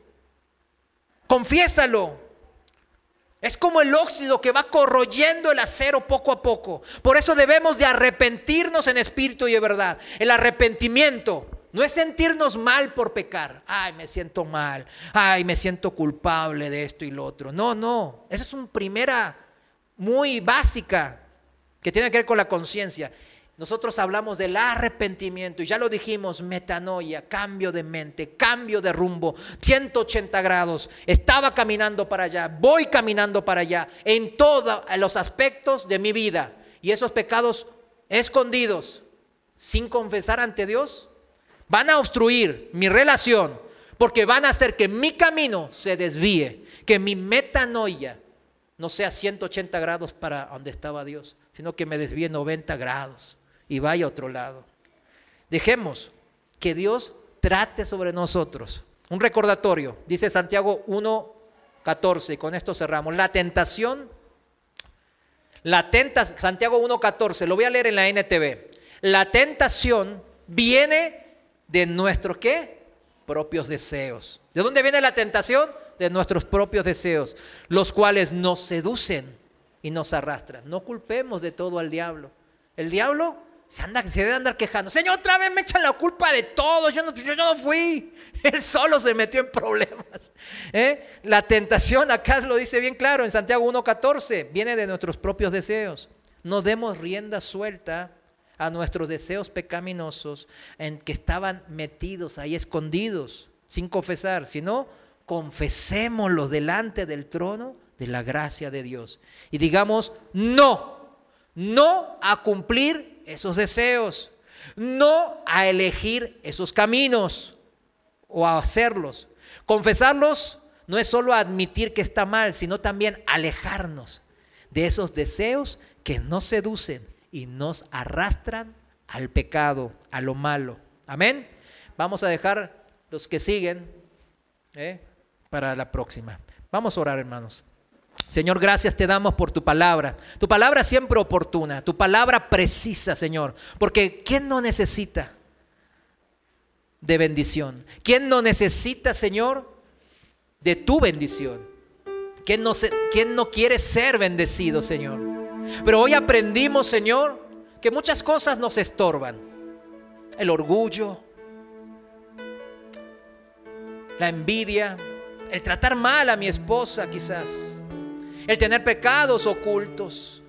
Confiésalo. Es como el óxido que va corroyendo el acero poco a poco. Por eso debemos de arrepentirnos en espíritu y en verdad. El arrepentimiento no es sentirnos mal por pecar. Ay, me siento mal. Ay, me siento culpable de esto y lo otro. No, no. Esa es una primera muy básica que tiene que ver con la conciencia. Nosotros hablamos del arrepentimiento y ya lo dijimos, metanoia, cambio de mente, cambio de rumbo, ciento ochenta grados. Estaba caminando para allá, voy caminando para allá en todos los aspectos de mi vida. Y esos pecados escondidos, sin confesar ante Dios, van a obstruir mi relación, porque van a hacer que mi camino se desvíe, que mi metanoia no sea ciento ochenta grados para donde estaba Dios, sino que me desvíe noventa grados y vaya a otro lado. Dejemos que Dios trate sobre nosotros. Un recordatorio, dice Santiago uno catorce, y con esto cerramos. La tentación, la tentación, Santiago uno catorce, lo voy a leer en la N T V. La tentación viene de nuestros, ¿qué? Propios deseos. ¿De dónde viene la tentación? De nuestros propios deseos, los cuales nos seducen y nos arrastran. No culpemos de todo al diablo. El diablo se, anda, se debe andar quejando. Señor, otra vez me echan la culpa de todo. Yo no, yo no fui. Él solo se metió en problemas. ¿Eh? La tentación, acá lo dice bien claro en Santiago uno catorce, viene de nuestros propios deseos. No demos rienda suelta a nuestros deseos pecaminosos en que estaban metidos ahí escondidos, sin confesar, sino confesémoslos delante del trono de la gracia de Dios. Y digamos, no, no a cumplir esos deseos, no a elegir esos caminos o a hacerlos. Confesarlos no es solo admitir que está mal, sino también alejarnos de esos deseos que nos seducen y nos arrastran al pecado, a lo malo. Amén. Vamos a dejar los que siguen ¿eh? para la próxima. Vamos a orar, hermanos. Señor, gracias te damos por tu palabra. Tu palabra siempre oportuna, tu palabra precisa, Señor. Porque ¿quién no necesita de bendición? ¿Quién no necesita, Señor, de tu bendición? ¿Quién no, se, quién no quiere ser bendecido, Señor? Pero hoy aprendimos, Señor, que muchas cosas nos estorban. El orgullo, la envidia, el tratar mal a mi esposa quizás, el tener pecados ocultos.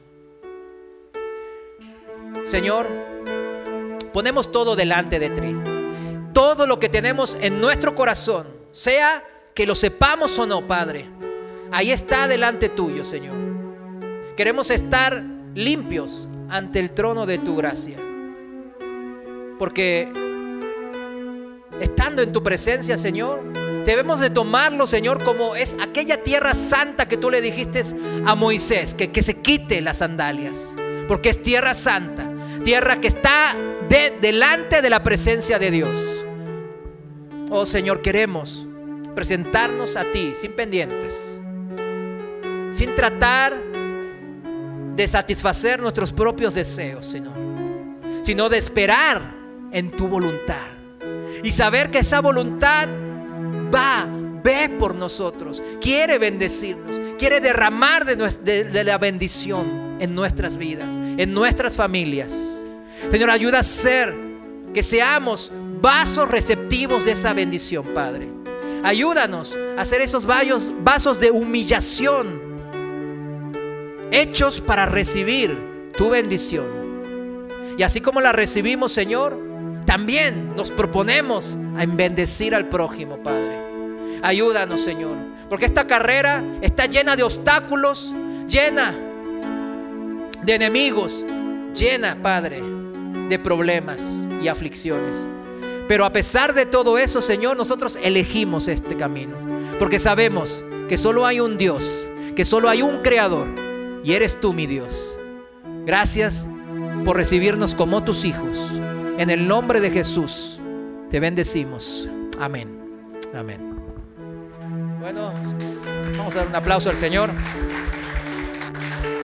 Señor, ponemos todo delante de ti. Todo lo que tenemos en nuestro corazón, sea que lo sepamos o no, Padre, ahí está delante tuyo, Señor. Queremos estar limpios ante el trono de tu gracia. Porque estando en tu presencia, Señor, debemos de tomarlo, Señor, como es aquella tierra santa que tú le dijiste a Moisés, que, que se quite las sandalias. Porque es tierra santa, tierra que está de, delante de la presencia de Dios. Oh Señor, queremos presentarnos a ti sin pendientes, sin tratar de satisfacer nuestros propios deseos, Señor, sino de esperar en tu voluntad y saber que esa voluntad va, ve por nosotros, quiere bendecirnos, quiere derramar de, de, de la bendición en nuestras vidas, en nuestras familias. Señor, ayuda a ser que seamos vasos receptivos de esa bendición, Padre. Ayúdanos a hacer esos vasos, vasos de humillación, hechos para recibir tu bendición. Y así como la recibimos, Señor, también nos proponemos a bendecir al prójimo, Padre. Ayúdanos, Señor, porque esta carrera está llena de obstáculos, llena de enemigos, llena, Padre, de problemas y aflicciones. Pero a pesar de todo eso, Señor, nosotros elegimos este camino, porque sabemos que solo hay un Dios, que solo hay un Creador, y eres tú, mi Dios. Gracias por recibirnos como tus hijos. En el nombre de Jesús te bendecimos. Amén. Amén. Bueno, vamos a dar un aplauso al Señor.